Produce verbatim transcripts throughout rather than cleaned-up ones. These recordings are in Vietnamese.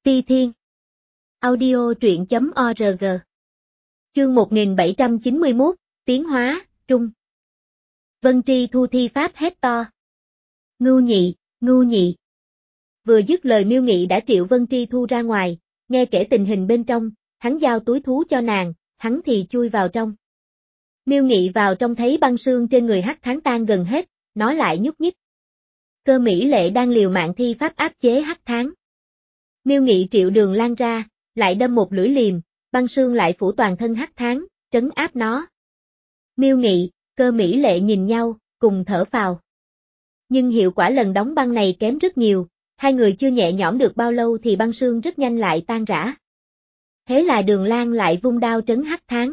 Ti Thiên. Audio truyện chấm org. Chương một nghìn bảy trăm chín mươi mốt, Tiến hóa, Trung. Vân Tri Thu thi pháp hét to. Ngưu nhị, ngưu nhị. Vừa dứt lời Miêu Nghị đã triệu Vân Tri Thu ra ngoài, nghe kể tình hình bên trong, hắn giao túi thú cho nàng, hắn thì chui vào trong. Miêu Nghị vào trong thấy băng xương trên người Hắc Thán tan gần hết, nó lại nhúc nhích. Cơ Mỹ Lệ đang liều mạng thi pháp áp chế Hắc Thán. Miêu Nghị triệu Đường Lan ra, lại đâm một lưỡi liềm, băng xương lại phủ toàn thân Hắc Thán, trấn áp nó. Miêu Nghị, Cơ Mỹ Lệ nhìn nhau, cùng thở phào. Nhưng hiệu quả lần đóng băng này kém rất nhiều, hai người chưa nhẹ nhõm được bao lâu thì băng xương rất nhanh lại tan rã. Thế là Đường Lan lại vung đao trấn Hắc Thán.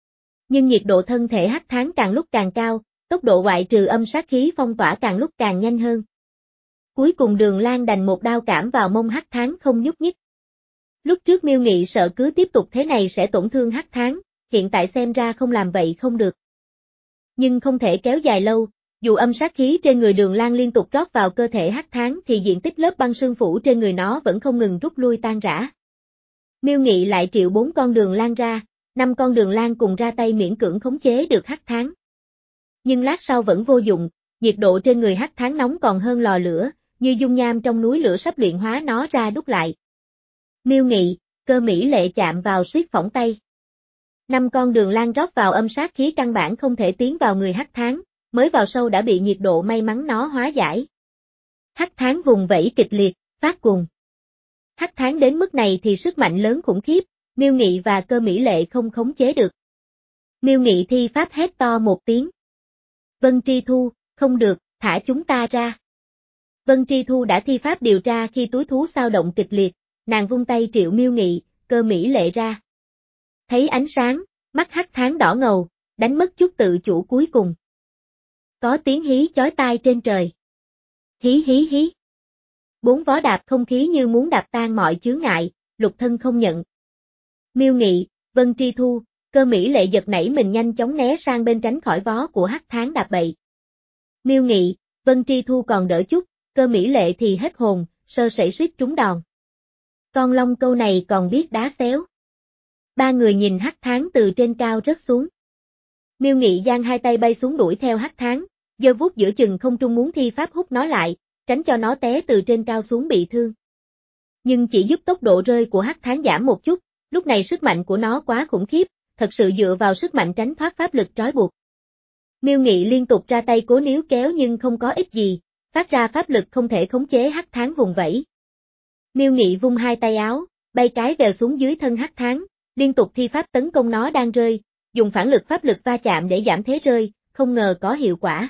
Nhưng nhiệt độ thân thể Hắc Thán càng lúc càng cao, tốc độ ngoại trừ âm sát khí phong tỏa càng lúc càng nhanh hơn. Cuối cùng Đường Lan đành một đao cảm vào mông Hắc Thán không nhúc nhích. Lúc trước Miêu Nghị sợ cứ tiếp tục thế này sẽ tổn thương Hắc Thán, hiện tại xem ra không làm vậy không được. Nhưng không thể kéo dài lâu, dù âm sát khí trên người Đường Lan liên tục rót vào cơ thể Hắc Thán thì diện tích lớp băng xương phủ trên người nó vẫn không ngừng rút lui tan rã. Miêu Nghị lại triệu bốn con Đường Lan ra, năm con Đường Lan cùng ra tay miễn cưỡng khống chế được Hắc Thán. Nhưng lát sau vẫn vô dụng, nhiệt độ trên người Hắc Thán nóng còn hơn lò lửa, như dung nham trong núi lửa sắp luyện hóa nó ra đúc lại. Miêu Nghị, Cơ Mỹ Lệ chạm vào suýt phỏng tay. Năm con Đường Lan rót vào âm sát khí căn bản không thể tiến vào người Hắc Thán, mới vào sâu đã bị nhiệt độ may mắn nó hóa giải. Hắc Thán vùng vẫy kịch liệt, phát cuồng. Hắc Thán đến mức này thì sức mạnh lớn khủng khiếp, Miêu Nghị và Cơ Mỹ Lệ không khống chế được. Miêu Nghị thi pháp hét to một tiếng. Vân Tri Thu, không được, thả chúng ta ra. Vân Tri Thu đã thi pháp điều tra khi túi thú xao động kịch liệt, nàng vung tay triệu Miêu Nghị, Cơ Mỹ Lệ ra. Thấy ánh sáng, mắt Hắc Thán đỏ ngầu, đánh mất chút tự chủ cuối cùng. Có tiếng hí chói tai trên trời. Hí hí hí. Bốn vó đạp không khí như muốn đạp tan mọi chướng ngại, lục thân không nhận. Miêu Nghị, Vân Tri Thu, Cơ Mỹ Lệ giật nảy mình nhanh chóng né sang bên tránh khỏi vó của Hắc Thán đạp bậy. Miêu Nghị, Vân Tri Thu còn đỡ chút, Cơ Mỹ Lệ thì hết hồn, sơ sẩy suýt trúng đòn. Con long câu này còn biết đá xéo. Ba người nhìn Hắc Thán từ trên cao rớt xuống. Miêu Nghị giang hai tay bay xuống đuổi theo Hắc Thán, giơ vuốt giữa chừng không trung muốn thi pháp hút nó lại, tránh cho nó té từ trên cao xuống bị thương. Nhưng chỉ giúp tốc độ rơi của Hắc Thán giảm một chút, lúc này sức mạnh của nó quá khủng khiếp, thật sự dựa vào sức mạnh tránh thoát pháp lực trói buộc. Miêu Nghị liên tục ra tay cố níu kéo nhưng không có ích gì, phát ra pháp lực không thể khống chế Hắc Thán vùng vẫy. Miêu Nghị vung hai tay áo, bay cái vèo xuống dưới thân Hắc Thán, liên tục thi pháp tấn công nó đang rơi, dùng phản lực pháp lực va chạm để giảm thế rơi, không ngờ có hiệu quả.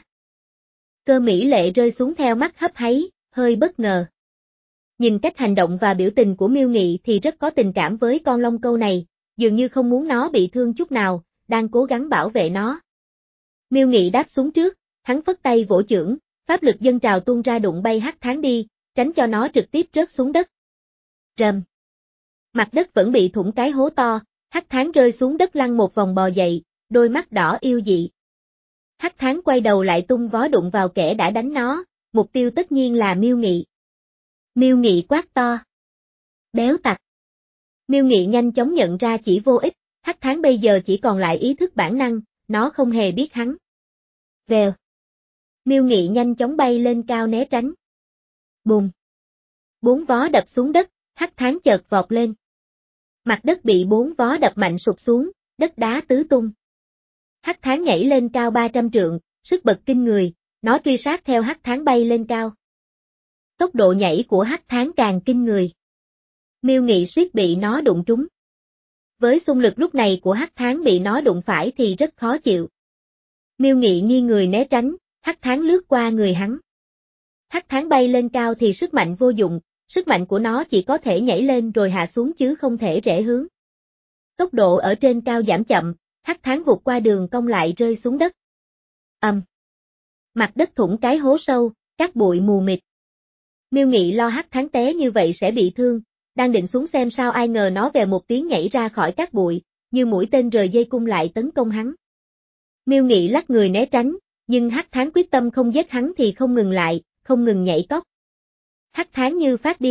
Cơ Mỹ Lệ rơi xuống theo mắt hấp háy, hơi bất ngờ. Nhìn cách hành động và biểu tình của Miêu Nghị thì rất có tình cảm với con long câu này, dường như không muốn nó bị thương chút nào, đang cố gắng bảo vệ nó. Miêu Nghị đáp xuống trước, hắn phất tay vỗ chưởng, pháp lực dâng trào tuôn ra đụng bay Hắc Thán đi, tránh cho nó trực tiếp rớt xuống đất. Rầm. Mặt đất vẫn bị thủng cái hố to, Hắc Thán rơi xuống đất lăn một vòng bò dậy, đôi mắt đỏ yêu dị. Hắc Thán quay đầu lại tung vó đụng vào kẻ đã đánh nó, mục tiêu tất nhiên là Miêu Nghị. Miêu Nghị quát to. Béo tặc. Miêu Nghị nhanh chóng nhận ra chỉ vô ích, Hắc Thán bây giờ chỉ còn lại ý thức bản năng, nó không hề biết hắn. Vèo. Miêu Nghị nhanh chóng bay lên cao né tránh. Bùm. Bốn vó đập xuống đất, Hắc Thán chợt vọt lên. Mặt đất bị bốn vó đập mạnh sụp xuống, đất đá tứ tung. Hắc Thán nhảy lên cao ba trăm trượng, sức bật kinh người, nó truy sát theo Hắc Thán bay lên cao. Tốc độ nhảy của Hắc Thán càng kinh người. Miêu Nghị suýt bị nó đụng trúng. Với xung lực lúc này của Hắc Thán bị nó đụng phải thì rất khó chịu. Miêu Nghị nghiêng người né tránh, Hắc Thán lướt qua người hắn. Hắc Thán bay lên cao thì sức mạnh vô dụng, sức mạnh của nó chỉ có thể nhảy lên rồi hạ xuống chứ không thể rẽ hướng. Tốc độ ở trên cao giảm chậm, Hắc Thán vụt qua đường cong lại rơi xuống đất. Ầm. Mặt đất thủng cái hố sâu, cát bụi mù mịt. Miêu Nghị lo Hắc Thán té như vậy sẽ bị thương, đang định xuống xem sao ai ngờ nó vèo một tiếng nhảy ra khỏi cát bụi, như mũi tên rời dây cung lại tấn công hắn. Miêu Nghị lắc người né tránh, nhưng Hắc Thán quyết tâm không giết hắn thì không ngừng lại, không ngừng nhảy cóc. Hắc Thán như phát điên,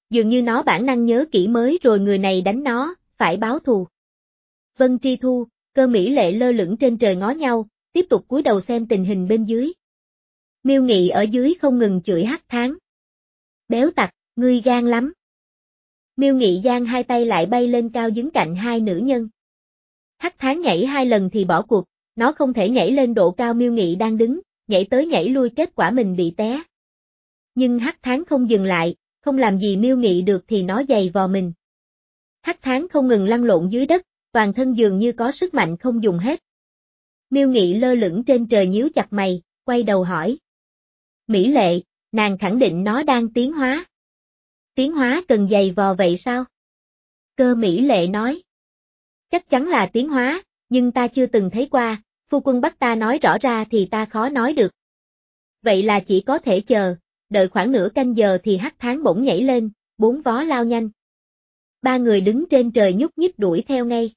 dường như nó bản năng nhớ kỹ mới rồi người này đánh nó, phải báo thù. Vân Tri Thu, Cơ Mỹ Lệ lơ lửng trên trời ngó nhau, tiếp tục cúi đầu xem tình hình bên dưới. Miêu Nghị ở dưới không ngừng chửi Hắc Tháng. Béo tặc, ngươi gan lắm. Miêu Nghị giang hai tay lại bay lên cao đứng cạnh hai nữ nhân. Hắc Tháng nhảy hai lần thì bỏ cuộc, nó không thể nhảy lên độ cao Miêu Nghị đang đứng, nhảy tới nhảy lui kết quả mình bị té. Nhưng Hắc Tháng không dừng lại, không làm gì Miêu Nghị được thì nó giày vò mình. Hắc Tháng không ngừng lăn lộn dưới đất, toàn thân dường như có sức mạnh không dùng hết. Miêu Nghị lơ lửng trên trời nhíu chặt mày, quay đầu hỏi. Mỹ Lệ, nàng khẳng định nó đang tiến hóa. Tiến hóa cần giày vò vậy sao? Cơ Mỹ Lệ nói. Chắc chắn là tiến hóa, nhưng ta chưa từng thấy qua, phu quân bắt ta nói rõ ra thì ta khó nói được. Vậy là chỉ có thể chờ, đợi khoảng nửa canh giờ thì Hắc Tháng bỗng nhảy lên, bốn vó lao nhanh. Ba người đứng trên trời nhúc nhích đuổi theo ngay.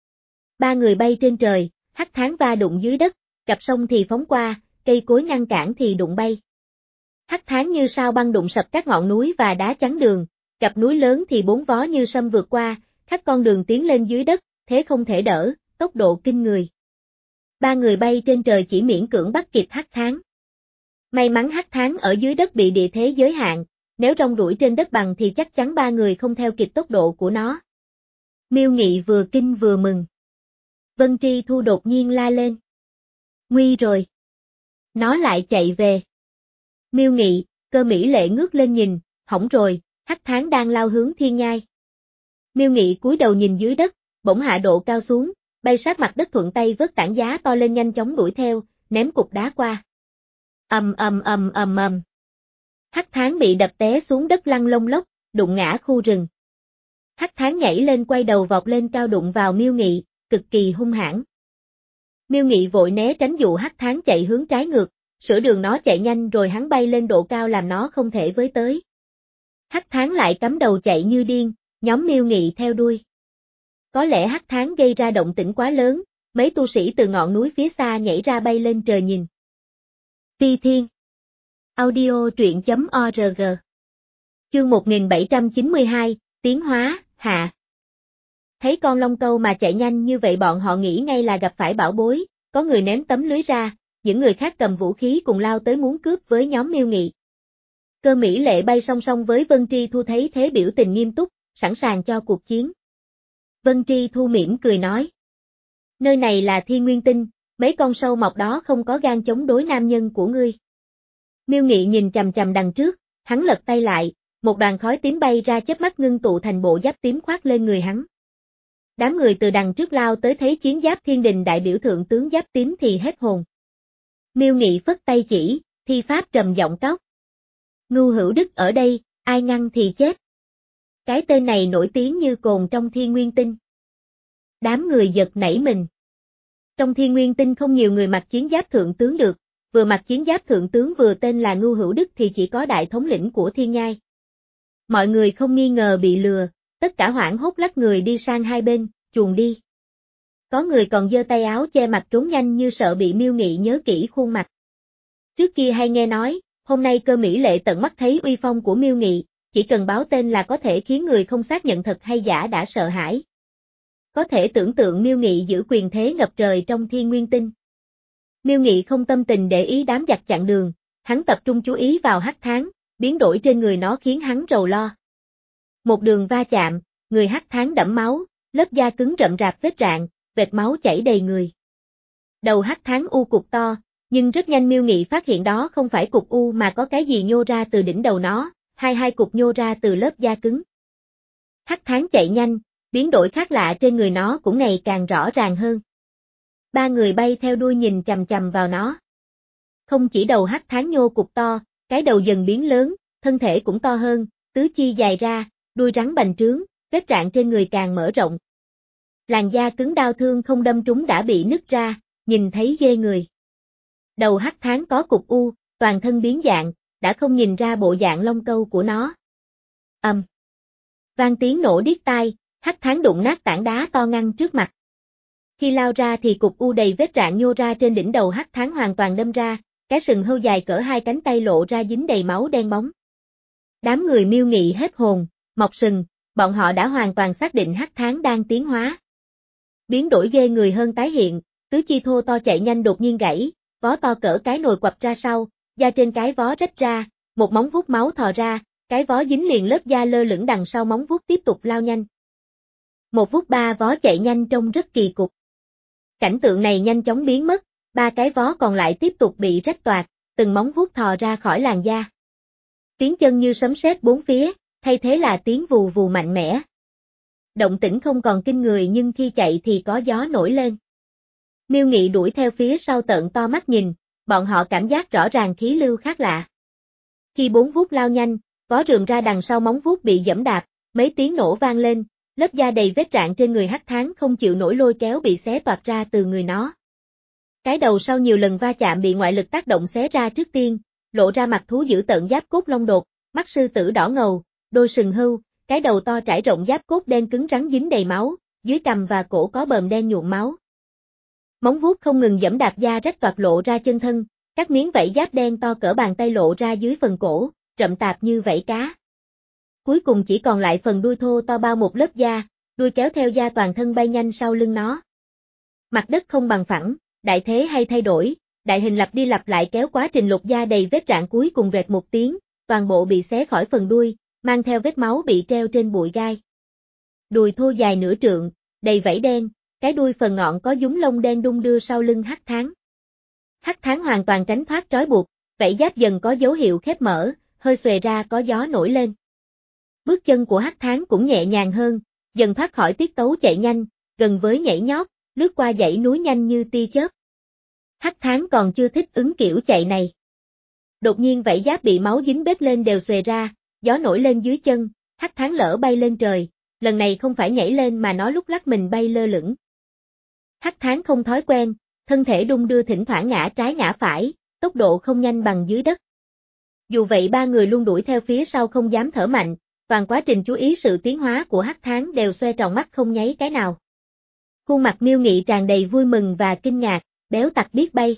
Ba người bay trên trời, Hắc Tháng va đụng dưới đất, cặp sông thì phóng qua, cây cối ngăn cản thì đụng bay. Hắc Tháng như sao băng đụng sập các ngọn núi và đá chắn đường, cặp núi lớn thì bốn vó như sâm vượt qua, khắp con đường tiến lên dưới đất, thế không thể đỡ, tốc độ kinh người. Ba người bay trên trời chỉ miễn cưỡng bắt kịp Hắc Tháng. May mắn Hắc Tháng ở dưới đất bị địa thế giới hạn, nếu rong ruổi trên đất bằng thì chắc chắn ba người không theo kịp tốc độ của nó. Miêu Nghị vừa kinh vừa mừng. Vân Tri Thu đột nhiên la lên. Nguy rồi. Nó lại chạy về. Miêu Nghị, Cơ Mỹ Lệ ngước lên nhìn, hỏng rồi, Hắc Tháng đang lao hướng thiên nhai. Miêu Nghị cúi đầu nhìn dưới đất, bỗng hạ độ cao xuống, bay sát mặt đất thuận tay vớt tảng giá to lên nhanh chóng đuổi theo, ném cục đá qua. Ầm ầm ầm ầm ầm. Hắc Tháng bị đập té xuống đất lăn lông lốc, đụng ngã khu rừng. Hắc Tháng nhảy lên quay đầu vọt lên cao đụng vào Miêu Nghị, cực kỳ hung hãn. Miêu Nghị vội né tránh dụ Hắc Tháng chạy hướng trái ngược, sửa đường nó chạy nhanh rồi hắn bay lên độ cao làm nó không thể với tới. Hắc Tháng lại cắm đầu chạy như điên, nhóm Miêu Nghị theo đuôi. Có lẽ Hắc Tháng gây ra động tĩnh quá lớn, mấy tu sĩ từ ngọn núi phía xa nhảy ra bay lên trời nhìn. Phi Thiên Audio truyện chấm org Chương một nghìn bảy trăm chín mươi hai, Tiến hóa, hạ. Thấy con long câu mà chạy nhanh như vậy bọn họ nghĩ ngay là gặp phải bảo bối, có người ném tấm lưới ra, những người khác cầm vũ khí cùng lao tới muốn cướp với nhóm Miêu Nghị. Cơ Mỹ Lệ bay song song với Vân Tri Thu thấy thế biểu tình nghiêm túc, sẵn sàng cho cuộc chiến. Vân Tri Thu mỉm cười nói. Nơi này là Thiên Nguyên Tinh, mấy con sâu mọc đó không có gan chống đối nam nhân của ngươi. Miêu Nghị nhìn chằm chằm đằng trước, hắn lật tay lại, một đoàn khói tím bay ra chớp mắt ngưng tụ thành bộ giáp tím khoác lên người hắn. Đám người từ đằng trước lao tới thấy chiến giáp thiên đình đại biểu thượng tướng giáp tím thì hết hồn. Miêu Nghị phất tay chỉ, thi pháp trầm giọng cóc. Ngưu Hữu Đức ở đây, ai ngăn thì chết. Cái tên này nổi tiếng như cồn trong Thiên Nguyên Tinh. Đám người giật nảy mình. Trong Thiên Nguyên Tinh không nhiều người mặc chiến giáp thượng tướng được, vừa mặc chiến giáp thượng tướng vừa tên là Ngưu Hữu Đức thì chỉ có đại thống lĩnh của Thiên Nhai. Mọi người không nghi ngờ bị lừa, tất cả hoảng hốt lách người đi sang hai bên, chuồn đi. Có người còn giơ tay áo che mặt trốn nhanh như sợ bị Miêu Nghị nhớ kỹ khuôn mặt. Trước kia hay nghe nói, hôm nay Cơ Mỹ Lệ tận mắt thấy uy phong của Miêu Nghị, chỉ cần báo tên là có thể khiến người không xác nhận thật hay giả đã sợ hãi. Có thể tưởng tượng Miêu Nghị giữ quyền thế ngập trời trong Thiên Nguyên Tinh. Miêu Nghị không tâm tình để ý đám giặc chặn đường, hắn tập trung chú ý vào Hắc Tháng, biến đổi trên người nó khiến hắn rầu lo. Một đường va chạm, người Hắc Tháng đẫm máu, lớp da cứng rậm rạp vết rạn, vệt máu chảy đầy người. Đầu Hắc Tháng u cục to, nhưng rất nhanh Miêu Nghị phát hiện đó không phải cục u mà có cái gì nhô ra từ đỉnh đầu nó, hai hai cục nhô ra từ lớp da cứng. Hắc Tháng chạy nhanh, biến đổi khác lạ trên người nó cũng ngày càng rõ ràng hơn. Ba người bay theo đuôi nhìn chằm chằm vào nó. Không chỉ đầu Hắc Tháng nhô cục to, cái đầu dần biến lớn, thân thể cũng to hơn, tứ chi dài ra, đuôi rắn bành trướng, vết rạn trên người càng mở rộng. Làn da cứng đau thương không đâm trúng đã bị nứt ra, nhìn thấy ghê người. Đầu Hắc Tháng có cục u, toàn thân biến dạng, đã không nhìn ra bộ dạng lông câu của nó. Ầm. Um. Vang tiếng nổ điếc tai, Hắc Tháng đụng nát tảng đá to ngăn trước mặt. Khi lao ra thì cục u đầy vết rạn nhô ra trên đỉnh đầu Hắc Tháng hoàn toàn đâm ra, cái sừng hươu dài cỡ hai cánh tay lộ ra dính đầy máu đen bóng. Đám người Miêu Nghị hết hồn, mọc sừng, bọn họ đã hoàn toàn xác định hắc tháng đang tiến hóa. Biến đổi ghê người hơn tái hiện, tứ chi thô to chạy nhanh đột nhiên gãy, vó to cỡ cái nồi quặp ra sau, da trên cái vó rách ra, một móng vuốt máu thò ra, cái vó dính liền lớp da lơ lửng đằng sau móng vuốt tiếp tục lao nhanh. Một vuốt ba vó chạy nhanh trông rất kỳ cục. Cảnh tượng này nhanh chóng biến mất, ba cái vó còn lại tiếp tục bị rách toạc, từng móng vuốt thò ra khỏi làn da. Tiếng chân như sấm sét bốn phía, thay thế là tiếng vù vù mạnh mẽ. Động tĩnh không còn kinh người nhưng khi chạy thì có gió nổi lên. Miêu Nghị đuổi theo phía sau trợn to mắt nhìn, bọn họ cảm giác rõ ràng khí lưu khác lạ. Khi bốn vuốt lao nhanh, vó rườm ra đằng sau móng vuốt bị giẫm đạp, mấy tiếng nổ vang lên, lớp da đầy vết rạn trên người hắc tháng không chịu nổi lôi kéo bị xé toạc ra từ người nó. Cái đầu sau nhiều lần va chạm bị ngoại lực tác động xé ra trước tiên, lộ ra mặt thú dữ tợn giáp cốt lông đột, mắt sư tử đỏ ngầu, đôi sừng hưu, cái đầu to trải rộng giáp cốt đen cứng rắn dính đầy máu, dưới cằm và cổ có bờm đen nhuộm máu. Móng vuốt không ngừng giẫm đạp da rách toạc lộ ra chân thân, các miếng vảy giáp đen to cỡ bàn tay lộ ra dưới phần cổ, rậm tạp như vảy cá. Cuối cùng chỉ còn lại phần đuôi thô to bao một lớp da, đuôi kéo theo da toàn thân bay nhanh sau lưng nó. Mặt đất không bằng phẳng, đại thế hay thay đổi, đại hình lặp đi lặp lại kéo quá trình lột da đầy vết rạn cuối cùng rẹt một tiếng, toàn bộ bị xé khỏi phần đuôi, mang theo vết máu bị treo trên bụi gai. Đùi thô dài nửa trượng, đầy vảy đen, cái đuôi phần ngọn có dúng lông đen đung đưa sau lưng hắc tháng. Hắc tháng hoàn toàn tránh thoát trói buộc, vảy giáp dần có dấu hiệu khép mở, hơi xòe ra có gió nổi lên. Bước chân của hắc tháng cũng nhẹ nhàng hơn, dần thoát khỏi tiết tấu chạy nhanh, gần với nhảy nhót, lướt qua dãy núi nhanh như tia chớp. Hắc tháng còn chưa thích ứng kiểu chạy này. Đột nhiên vảy giáp bị máu dính bết lên đều xòe ra, gió nổi lên dưới chân, hắc tháng lỡ bay lên trời, lần này không phải nhảy lên mà nó lúc lắc mình bay lơ lửng. Hắc tháng không thói quen, thân thể đung đưa thỉnh thoảng ngã trái ngã phải, tốc độ không nhanh bằng dưới đất. Dù vậy ba người luôn đuổi theo phía sau không dám thở mạnh, toàn quá trình chú ý sự tiến hóa của hắc tháng đều xoe tròn mắt không nháy cái nào. Khuôn mặt Miêu Nghị tràn đầy vui mừng và kinh ngạc, béo tặc biết bay.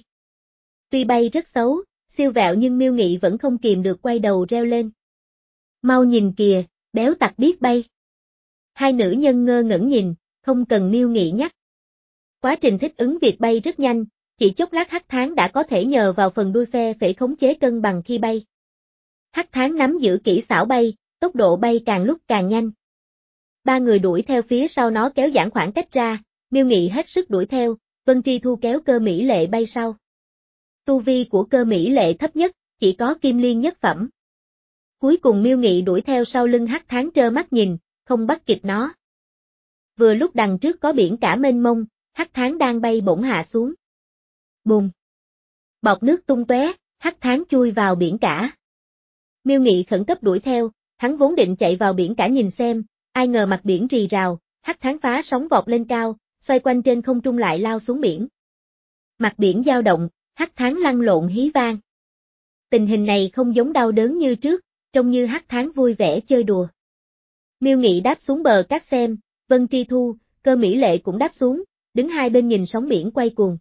Tuy bay rất xấu, siêu vẹo nhưng Miêu Nghị vẫn không kìm được quay đầu reo lên. Mau nhìn kìa, béo tặc biết bay. Hai nữ nhân ngơ ngẩn nhìn, không cần Miêu Nghị nhắc. Quá trình thích ứng việc bay rất nhanh, chỉ chốc lát hắc tháng đã có thể nhờ vào phần đuôi phe phẩy khống chế cân bằng khi bay. Hắc tháng nắm giữ kỹ xảo bay, tốc độ bay càng lúc càng nhanh. Ba người đuổi theo phía sau nó kéo giãn khoảng cách ra, Miêu Nghị hết sức đuổi theo, Vân Tri Thu kéo Cơ Mỹ Lệ bay sau. Tu vi của Cơ Mỹ Lệ thấp nhất, chỉ có kim liên nhất phẩm. Cuối cùng Miêu Nghị đuổi theo sau lưng hắc tháng trơ mắt nhìn, không bắt kịp nó. Vừa lúc đằng trước có biển cả mênh mông, hắc tháng đang bay bổng hạ xuống. Bùm! Bọt nước tung tóe, hắc tháng chui vào biển cả. Miêu Nghị khẩn cấp đuổi theo, hắn vốn định chạy vào biển cả nhìn xem, ai ngờ mặt biển rì rào, hắc tháng phá sóng vọt lên cao, xoay quanh trên không trung lại lao xuống biển. Mặt biển dao động, hắc tháng lăn lộn hí vang. Tình hình này không giống đau đớn như trước, trông như hắc tháng vui vẻ chơi đùa. Miêu Nghị đáp xuống bờ cát xem, Vân Tri Thu, Cơ Mỹ Lệ cũng đáp xuống, đứng hai bên nhìn sóng biển quay cuồng.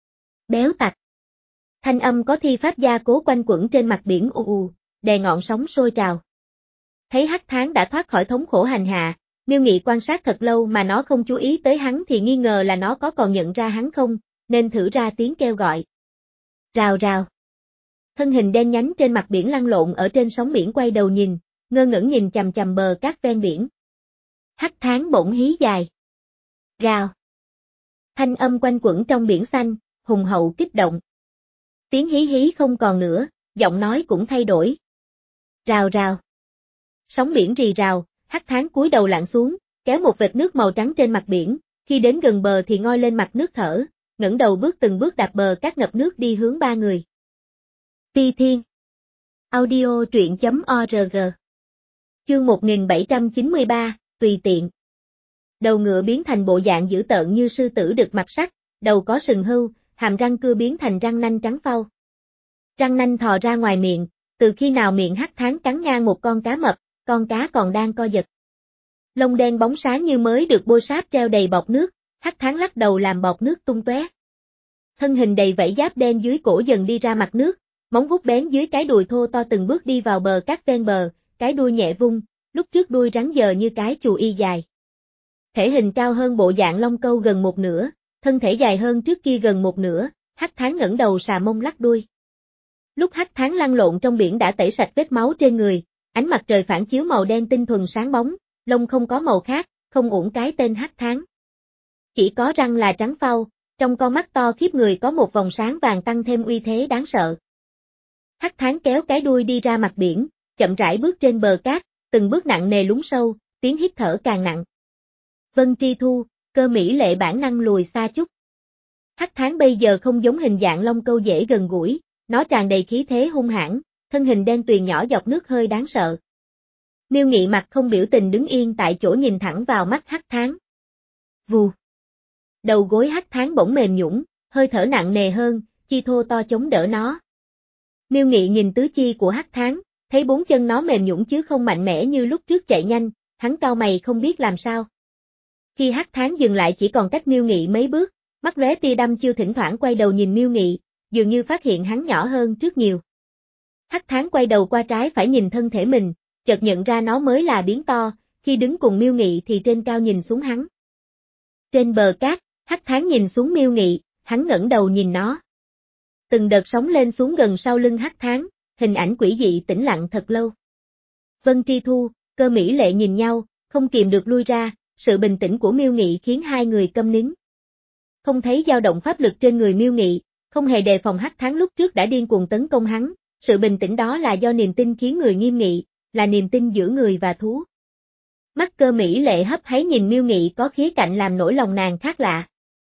Béo tặc. Thanh âm có thi pháp gia cố quanh quẩn trên mặt biển ù ù, đè ngọn sóng sôi trào. Thấy hắc tháng đã thoát khỏi thống khổ hành hạ, Miêu Nghị quan sát thật lâu mà nó không chú ý tới hắn thì nghi ngờ là nó có còn nhận ra hắn không, nên thử ra tiếng kêu gọi. Rào rào. Thân hình đen nhánh trên mặt biển lăn lộn ở trên sóng biển quay đầu nhìn, ngơ ngẩn nhìn chằm chằm bờ cát ven biển. Hắc tháng bỗng hí dài. Rào. Thanh âm quanh quẩn trong biển xanh, hùng hậu kích động. Tiếng hí hí không còn nữa, giọng nói cũng thay đổi. Rào rào. Sóng biển rì rào, hắc tháng cúi đầu lặn xuống, kéo một vệt nước màu trắng trên mặt biển, khi đến gần bờ thì ngoi lên mặt nước thở, ngẩng đầu bước từng bước đạp bờ cát ngập nước đi hướng ba người. Phi Thiên. Audio truyện chấm org. Chương một nghìn bảy trăm chín mươi ba, tùy tiện. Đầu ngựa biến thành bộ dạng dữ tợn như sư tử đực mặt sắt, đầu có sừng hưu, hàm răng cưa biến thành răng nanh trắng phau. Răng nanh thò ra ngoài miệng, từ khi nào miệng hắc tháng cắn ngang một con cá mập, con cá còn đang co giật. Lông đen bóng sáng như mới được bôi sáp treo đầy bọt nước, hắc tháng lắc đầu làm bọt nước tung tóe. Thân hình đầy vảy giáp đen dưới cổ dần đi ra mặt nước, móng vuốt bén dưới cái đùi thô to từng bước đi vào bờ cát ven bờ, cái đuôi nhẹ vung, lúc trước đuôi rắn giờ như cái chù y dài. Thể hình cao hơn bộ dạng long câu gần một nửa, thân thể dài hơn trước kia gần một nửa, Hắc Thán ngẩng đầu xà mông lắc đuôi. Lúc Hắc Thán lăn lộn trong biển đã tẩy sạch vết máu trên người, ánh mặt trời phản chiếu màu đen tinh thuần sáng bóng, lông không có màu khác, không uổng cái tên Hắc Thán. Chỉ có răng là trắng phau, trong con mắt to khiếp người có một vòng sáng vàng tăng thêm uy thế đáng sợ. Hắc Thán kéo cái đuôi đi ra mặt biển, chậm rãi bước trên bờ cát, từng bước nặng nề lún sâu, tiếng hít thở càng nặng. Vân Tri Thu, Cơ Mỹ Lệ bản năng lùi xa chút. Hắc Thán bây giờ không giống hình dạng long câu dễ gần gũi, nó tràn đầy khí thế hung hãn, thân hình đen tuyền nhỏ dọc nước hơi đáng sợ. Miêu Nghị mặt không biểu tình đứng yên tại chỗ nhìn thẳng vào mắt Hắc Thán. Vù. Đầu gối Hắc Thán bỗng mềm nhũn, hơi thở nặng nề hơn, chi thô to chống đỡ nó. Miêu Nghị nhìn tứ chi của Hắc Thán, thấy bốn chân nó mềm nhũn chứ không mạnh mẽ như lúc trước chạy nhanh, hắn cau mày không biết làm sao. Khi Hắc Thán dừng lại chỉ còn cách Miêu Nghị mấy bước, mắt lóe tia đăm chiêu thỉnh thoảng quay đầu nhìn Miêu Nghị, dường như phát hiện hắn nhỏ hơn trước nhiều. Hắc Thán quay đầu qua trái phải nhìn thân thể mình, chợt nhận ra nó mới là biến to, khi đứng cùng Miêu Nghị thì trên cao nhìn xuống hắn. Trên bờ cát, Hắc Thán nhìn xuống Miêu Nghị, hắn ngẩng đầu nhìn nó. Từng đợt sóng lên xuống gần sau lưng Hắc Thán, hình ảnh quỷ dị tĩnh lặng thật lâu. Vân Tri Thu, Cơ Mỹ Lệ nhìn nhau, không kìm được lui ra, sự bình tĩnh của Miêu Nghị khiến hai người câm nín. Không thấy dao động pháp lực trên người Miêu Nghị, không hề đề phòng Hắc Thán lúc trước đã điên cuồng tấn công hắn, sự bình tĩnh đó là do niềm tin khiến người nghiêm nghị, là niềm tin giữa người và thú. Mắt Cơ Mỹ Lệ hấp háy nhìn Miêu Nghị có khía cạnh làm nổi lòng nàng khác lạ.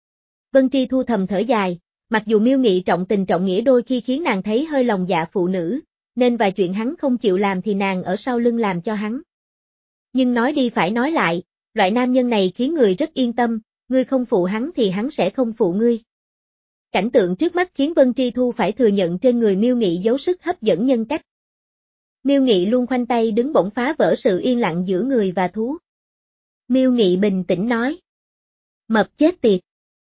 Vân Tri Thu thầm thở dài, mặc dù Miêu Nghị trọng tình trọng nghĩa đôi khi khiến nàng thấy hơi lòng dạ phụ nữ, nên vài chuyện hắn không chịu làm thì nàng ở sau lưng làm cho hắn. Nhưng nói đi phải nói lại, loại nam nhân này khiến người rất yên tâm, ngươi không phụ hắn thì hắn sẽ không phụ ngươi. Cảnh tượng trước mắt khiến Vân Tri Thu phải thừa nhận trên người Miêu Nghị giấu sức hấp dẫn nhân cách. Miêu Nghị luôn khoanh tay đứng bỗng phá vỡ sự yên lặng giữa người và thú. Miêu Nghị bình tĩnh nói. Mập chết tiệt.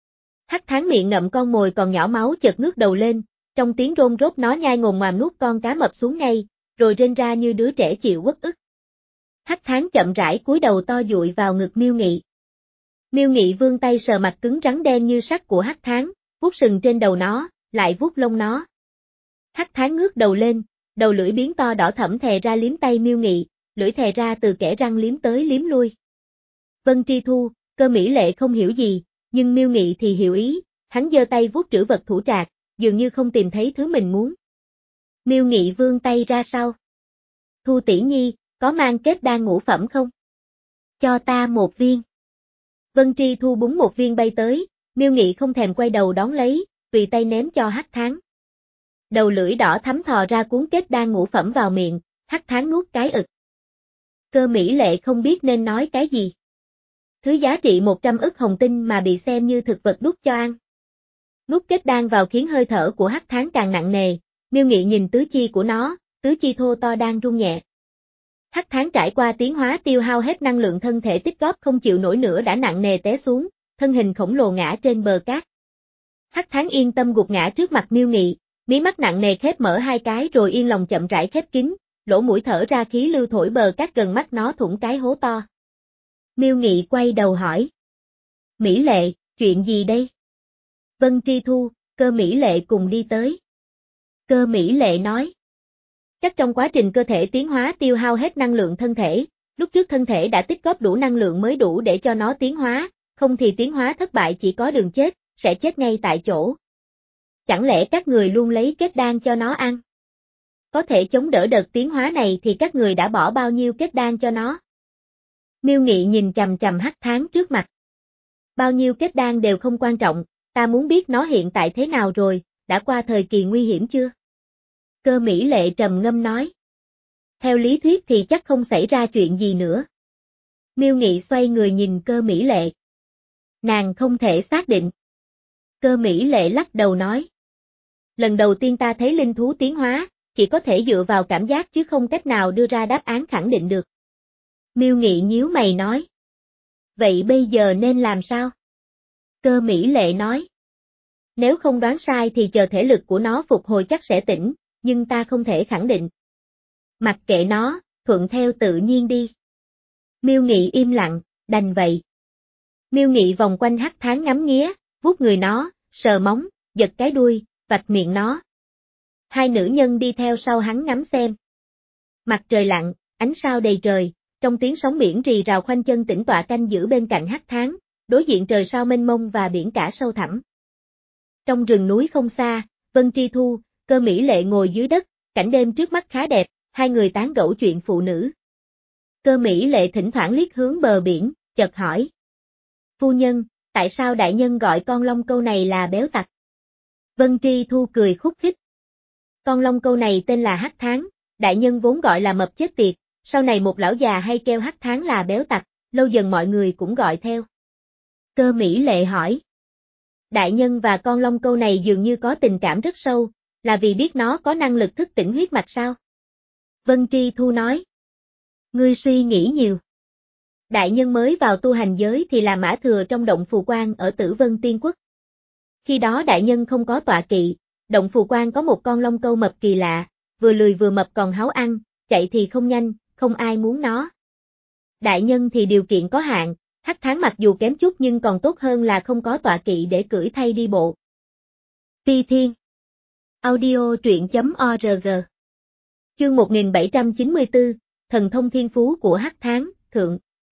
Hắc Thán miệng ngậm con mồi còn nhỏ máu chợt ngước đầu lên, trong tiếng rôn rốt nó nhai ngồm ngoàm nuốt con cá mập xuống ngay, rồi rên ra như đứa trẻ chịu uất ức. Hắc Thán chậm rãi cúi đầu to dụi vào ngực Miêu Nghị. Miêu Nghị vươn tay sờ mặt cứng rắn đen như sắt của Hắc Thán, vuốt sừng trên đầu nó, lại vuốt lông nó. Hắc Thán ngước đầu lên, đầu lưỡi biến to đỏ thẫm thè ra liếm tay Miêu Nghị, lưỡi thè ra từ kẽ răng liếm tới liếm lui. Vân Tri Thu, Cơ Mỹ Lệ không hiểu gì, nhưng Miêu Nghị thì hiểu ý, hắn giơ tay vuốt trữ vật thủ trạc, dường như không tìm thấy thứ mình muốn. Miêu Nghị vươn tay ra sau. Thu tỷ nhi, có mang kết đan ngũ phẩm không? Cho ta một viên. Vân Tri Thu búng một viên bay tới, Miêu Nghị không thèm quay đầu đón lấy, tùy tay ném cho Hắc Thán. Đầu lưỡi đỏ thắm thò ra cuốn kết đan ngũ phẩm vào miệng, Hắc Thán nuốt cái ực. Cơ Mỹ Lệ không biết nên nói cái gì. Thứ giá trị một trăm ức hồng tinh mà bị xem như thực vật đút cho ăn. Nuốt kết đan vào khiến hơi thở của Hắc Thán càng nặng nề, Miêu Nghị nhìn tứ chi của nó, tứ chi thô to đang rung nhẹ. Hắc Thán trải qua tiến hóa tiêu hao hết năng lượng thân thể tích góp không chịu nổi nữa đã nặng nề té xuống, thân hình khổng lồ ngã trên bờ cát. Hắc Thán yên tâm gục ngã trước mặt Miêu Nghị, mí mắt nặng nề khép mở hai cái rồi yên lòng chậm rãi khép kín, lỗ mũi thở ra khí lưu thổi bờ cát gần mắt nó thủng cái hố to. Miêu Nghị quay đầu hỏi. Mỹ Lệ, chuyện gì đây? Vân Tri Thu, Cơ Mỹ Lệ cùng đi tới. Cơ Mỹ Lệ nói. Chắc trong quá trình cơ thể tiến hóa tiêu hao hết năng lượng thân thể, lúc trước thân thể đã tích góp đủ năng lượng mới đủ để cho nó tiến hóa, không thì tiến hóa thất bại chỉ có đường chết, sẽ chết ngay tại chỗ. Chẳng lẽ các người luôn lấy kết đan cho nó ăn? Có thể chống đỡ đợt tiến hóa này thì các người đã bỏ bao nhiêu kết đan cho nó? Miêu Nghị nhìn chằm chằm Hắc Thán trước mặt. Bao nhiêu kết đan đều không quan trọng, ta muốn biết nó hiện tại thế nào rồi, đã qua thời kỳ nguy hiểm chưa? Cơ Mỹ Lệ trầm ngâm nói. Theo lý thuyết thì chắc không xảy ra chuyện gì nữa. Miêu Nghị xoay người nhìn Cơ Mỹ Lệ. Nàng không thể xác định. Cơ Mỹ Lệ lắc đầu nói. Lần đầu tiên ta thấy linh thú tiến hóa, chỉ có thể dựa vào cảm giác chứ không cách nào đưa ra đáp án khẳng định được. Miêu Nghị nhíu mày nói. Vậy bây giờ nên làm sao? Cơ Mỹ Lệ nói. Nếu không đoán sai thì chờ thể lực của nó phục hồi chắc sẽ tỉnh, nhưng ta không thể khẳng định. Mặc kệ nó, thuận theo tự nhiên đi. Miêu Nghị im lặng, đành vậy. Miêu Nghị vòng quanh hắc tháng ngắm nghía, vuốt người nó, sờ móng, giật cái đuôi, vạch miệng nó. Hai nữ nhân đi theo sau hắn ngắm xem. Mặt trời lặn, ánh sao đầy trời, trong tiếng sóng biển rì rào khoanh chân tĩnh tọa canh giữ bên cạnh hắc tháng, đối diện trời sao mênh mông và biển cả sâu thẳm. Trong rừng núi không xa, Vân Tri Thu, Cơ Mỹ Lệ ngồi dưới đất, cảnh đêm trước mắt khá đẹp, hai người tán gẫu chuyện phụ nữ. Cơ Mỹ Lệ thỉnh thoảng liếc hướng bờ biển, chợt hỏi. Phu nhân, tại sao đại nhân gọi con long câu này là béo tặc? Vân Tri Thu cười khúc khích. Con long câu này tên là hắc tháng, đại nhân vốn gọi là mập chết tiệt, sau này một lão già hay kêu hắc tháng là béo tặc, lâu dần mọi người cũng gọi theo. Cơ Mỹ Lệ hỏi. Đại nhân và con long câu này dường như có tình cảm rất sâu, là vì biết nó có năng lực thức tỉnh huyết mạch sao? Vân Tri Thu nói. Ngươi suy nghĩ nhiều. Đại nhân mới vào tu hành giới thì là mã thừa trong động phù quan ở Tử Vân Tiên Quốc. Khi đó đại nhân không có tọa kỵ, động phù quan có một con long câu mập kỳ lạ, vừa lười vừa mập còn háo ăn, chạy thì không nhanh, không ai muốn nó. Đại nhân thì điều kiện có hạn, hắc tháng mặc dù kém chút nhưng còn tốt hơn là không có tọa kỵ để cưỡi thay đi bộ. Phi Thiên Audio truyện.org Chương một nghìn bảy trăm chín mươi tư, Thần thông thiên phú của hắc tháng, thượng.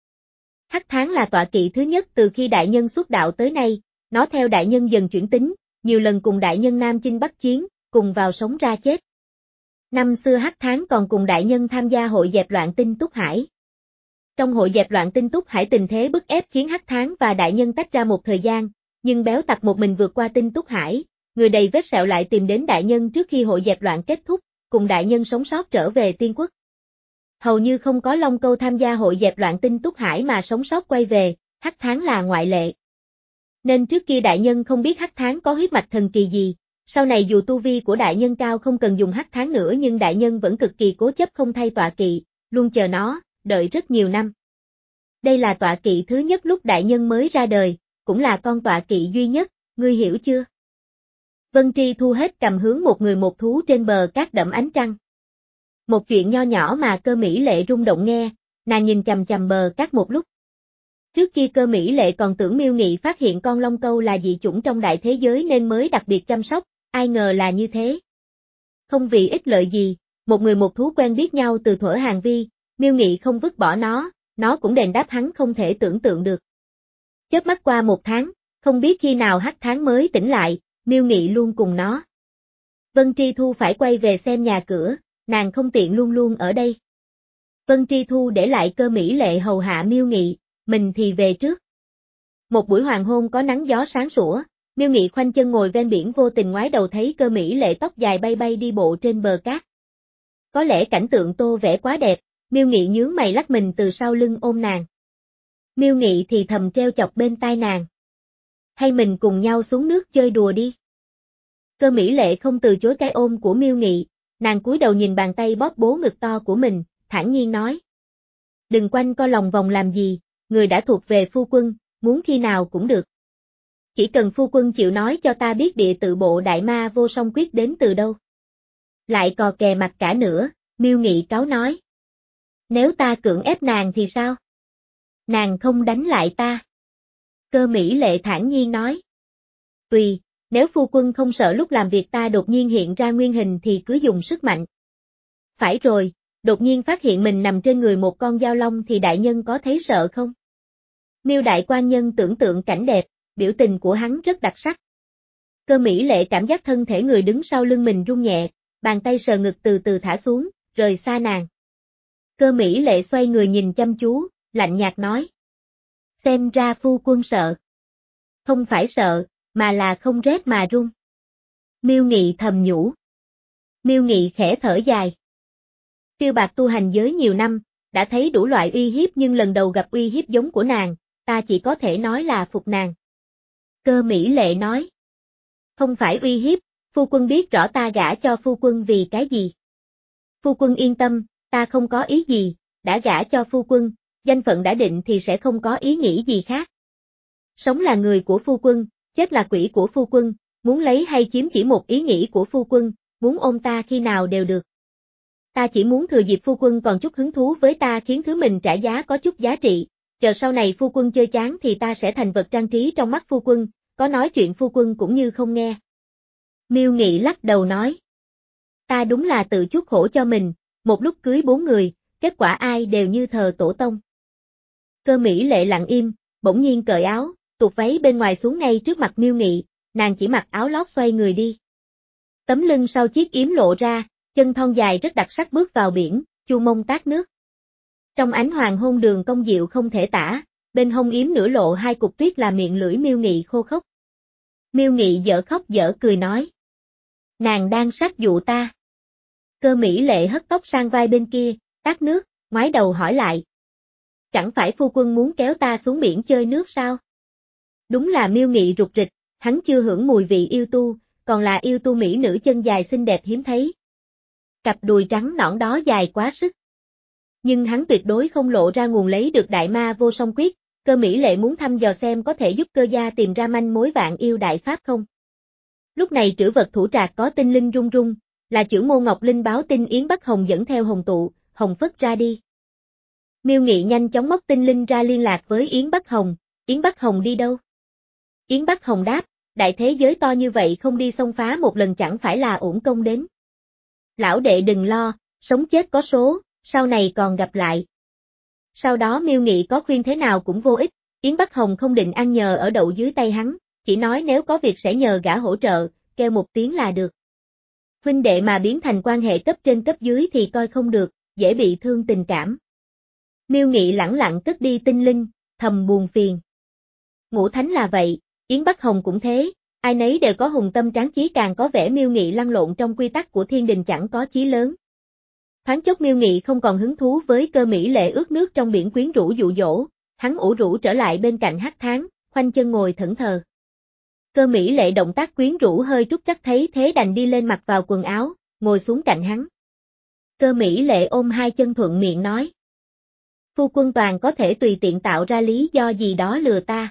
Hắc tháng là tọa kỵ thứ nhất từ khi đại nhân xuất đạo tới nay, nó theo đại nhân dần chuyển tính, nhiều lần cùng đại nhân Nam Chinh Bắc Chiến, cùng vào sống ra chết. Năm xưa hắc tháng còn cùng đại nhân tham gia hội dẹp loạn tinh Túc Hải. Trong hội dẹp loạn tinh Túc Hải tình thế bức ép khiến hắc tháng và đại nhân tách ra một thời gian, nhưng béo tặc một mình vượt qua tinh Túc Hải, người đầy vết sẹo lại tìm đến đại nhân trước khi hội dẹp loạn kết thúc, cùng đại nhân sống sót trở về Tiên Quốc. Hầu như không có long câu tham gia hội dẹp loạn tinh Túc Hải mà sống sót quay về, hắc tháng là ngoại lệ. Nên trước kia đại nhân không biết hắc tháng có huyết mạch thần kỳ gì, sau này dù tu vi của đại nhân cao không cần dùng hắc tháng nữa nhưng đại nhân vẫn cực kỳ cố chấp không thay tọa kỵ, luôn chờ nó, đợi rất nhiều năm. Đây là tọa kỵ thứ nhất lúc đại nhân mới ra đời, cũng là con tọa kỵ duy nhất, ngươi hiểu chưa? Vân Tri Thu hết cầm hướng một người một thú trên bờ cát đậm ánh trăng. Một chuyện nho nhỏ mà Cơ Mỹ Lệ rung động nghe, nàng nhìn chằm chằm bờ cát một lúc. Trước kia Cơ Mỹ Lệ còn tưởng Miêu Nghị phát hiện con long câu là dị chủng trong đại thế giới nên mới đặc biệt chăm sóc, ai ngờ là như thế. Không vì ích lợi gì, một người một thú quen biết nhau từ thuở hàng vi, Miêu Nghị không vứt bỏ nó, nó cũng đền đáp hắn không thể tưởng tượng được. Chớp mắt qua một tháng, không biết khi nào hắc tháng mới tỉnh lại, Miêu Nghị luôn cùng nó. Vân Tri Thu phải quay về xem nhà cửa, nàng không tiện luôn luôn ở đây. Vân Tri Thu để lại Cơ Mỹ Lệ hầu hạ Miêu Nghị, mình thì về trước. Một buổi hoàng hôn có nắng gió sáng sủa, Miêu Nghị khoanh chân ngồi ven biển vô tình ngoái đầu thấy Cơ Mỹ Lệ tóc dài bay bay đi bộ trên bờ cát. Có lẽ cảnh tượng tô vẽ quá đẹp, Miêu Nghị nhướng mày lắc mình từ sau lưng ôm nàng. Miêu Nghị thì thầm treo chọc bên tai nàng. Hay mình cùng nhau xuống nước chơi đùa đi. Cơ Mỹ Lệ không từ chối cái ôm của Miêu Nghị, nàng cúi đầu nhìn bàn tay bóp bố ngực to của mình, thản nhiên nói. Đừng quanh co lòng vòng làm gì, người đã thuộc về phu quân, muốn khi nào cũng được. Chỉ cần phu quân chịu nói cho ta biết địa tự bộ đại ma vô song quyết đến từ đâu. Lại cò kè mặt cả nữa, Miêu Nghị cáu nói. Nếu ta cưỡng ép nàng thì sao? Nàng không đánh lại ta. Cơ Mỹ Lệ thản nhiên nói. Tùy, nếu phu quân không sợ lúc làm việc ta đột nhiên hiện ra nguyên hình thì cứ dùng sức mạnh. Phải rồi, đột nhiên phát hiện mình nằm trên người một con dao long thì đại nhân có thấy sợ không? Miêu đại quan nhân tưởng tượng cảnh đẹp, biểu tình của hắn rất đặc sắc. Cơ Mỹ Lệ cảm giác thân thể người đứng sau lưng mình rung nhẹ, bàn tay sờ ngực từ từ thả xuống, rời xa nàng. Cơ Mỹ Lệ xoay người nhìn chăm chú, lạnh nhạt nói. Xem ra phu quân sợ. Không phải sợ, mà là không rét mà run. Miêu Nghị thầm nhủ. Miêu Nghị khẽ thở dài. Phiêu bạt tu hành giới nhiều năm, đã thấy đủ loại uy hiếp nhưng lần đầu gặp uy hiếp giống của nàng, ta chỉ có thể nói là phục nàng. Cơ Mỹ Lệ nói. Không phải uy hiếp, phu quân biết rõ ta gả cho phu quân vì cái gì. Phu quân yên tâm, ta không có ý gì, đã gả cho phu quân, danh phận đã định thì sẽ không có ý nghĩ gì khác. Sống là người của phu quân, chết là quỷ của phu quân, muốn lấy hay chiếm chỉ một ý nghĩ của phu quân, muốn ôm ta khi nào đều được. Ta chỉ muốn thừa dịp phu quân còn chút hứng thú với ta khiến thứ mình trả giá có chút giá trị, chờ sau này phu quân chơi chán thì ta sẽ thành vật trang trí trong mắt phu quân, có nói chuyện phu quân cũng như không nghe. Miêu Nghị lắc đầu nói. Ta đúng là tự chuốc khổ cho mình, một lúc cưới bốn người, kết quả ai đều như thờ tổ tông. Cơ Mỹ Lệ lặng im, bỗng nhiên cởi áo, tuột váy bên ngoài xuống ngay trước mặt Miêu Nghị, nàng chỉ mặc áo lót xoay người đi. Tấm lưng sau chiếc yếm lộ ra, chân thon dài rất đặc sắc bước vào biển, chu mông tát nước. Trong ánh hoàng hôn đường cong diệu không thể tả, bên hông yếm nửa lộ hai cục tuyết là miệng lưỡi Miêu Nghị khô khốc. Miêu Nghị dở khóc dở cười nói. Nàng đang sát dụ ta. Cơ Mỹ Lệ hất tóc sang vai bên kia, tát nước, ngoái đầu hỏi lại. Chẳng phải phu quân muốn kéo ta xuống biển chơi nước sao? Đúng là Miêu Nghị rụt rịch, hắn chưa hưởng mùi vị yêu tu, còn là yêu tu mỹ nữ chân dài xinh đẹp hiếm thấy. Cặp đùi trắng nõn đó dài quá sức. Nhưng hắn tuyệt đối không lộ ra nguồn lấy được đại ma vô song quyết, Cơ Mỹ Lệ muốn thăm dò xem có thể giúp cơ gia tìm ra manh mối vạn yêu đại pháp không. Lúc này trữ vật thủ trạc có tinh linh rung rung, là chưởng môn Ngọc Linh báo tin Yến Bắc Hồng dẫn theo Hồng Tụ, Hồng Phất ra đi. Miêu Nghị nhanh chóng móc tinh linh ra liên lạc với Yến Bắc Hồng, Yến Bắc Hồng đi đâu? Yến Bắc Hồng đáp, đại thế giới to như vậy không đi xông phá một lần chẳng phải là uổng công đến. Lão đệ đừng lo, sống chết có số, sau này còn gặp lại. Sau đó Miêu Nghị có khuyên thế nào cũng vô ích, Yến Bắc Hồng không định ăn nhờ ở đậu dưới tay hắn, chỉ nói nếu có việc sẽ nhờ gã hỗ trợ, kêu một tiếng là được. Huynh đệ mà biến thành quan hệ cấp trên cấp dưới thì coi không được, dễ bị thương tình cảm. Miêu Nghị lẳng lặng cất đi tinh linh, thầm buồn phiền. Ngũ Thánh là vậy, Yến Bắc Hồng cũng thế, ai nấy đều có hùng tâm tráng chí, càng có vẻ Miêu Nghị lăn lộn trong quy tắc của thiên đình chẳng có chí lớn. Thoáng chốc Miêu Nghị không còn hứng thú với Cơ Mỹ Lệ ướt nước trong biển quyến rũ dụ dỗ, hắn ủ rũ trở lại bên cạnh Hắc Thán, khoanh chân ngồi thẫn thờ. Cơ Mỹ Lệ động tác quyến rũ hơi trúc trắc thấy thế đành đi lên mặc vào quần áo, ngồi xuống cạnh hắn. Cơ Mỹ Lệ ôm hai chân thuận miệng nói. Phu quân toàn có thể tùy tiện tạo ra lý do gì đó lừa ta.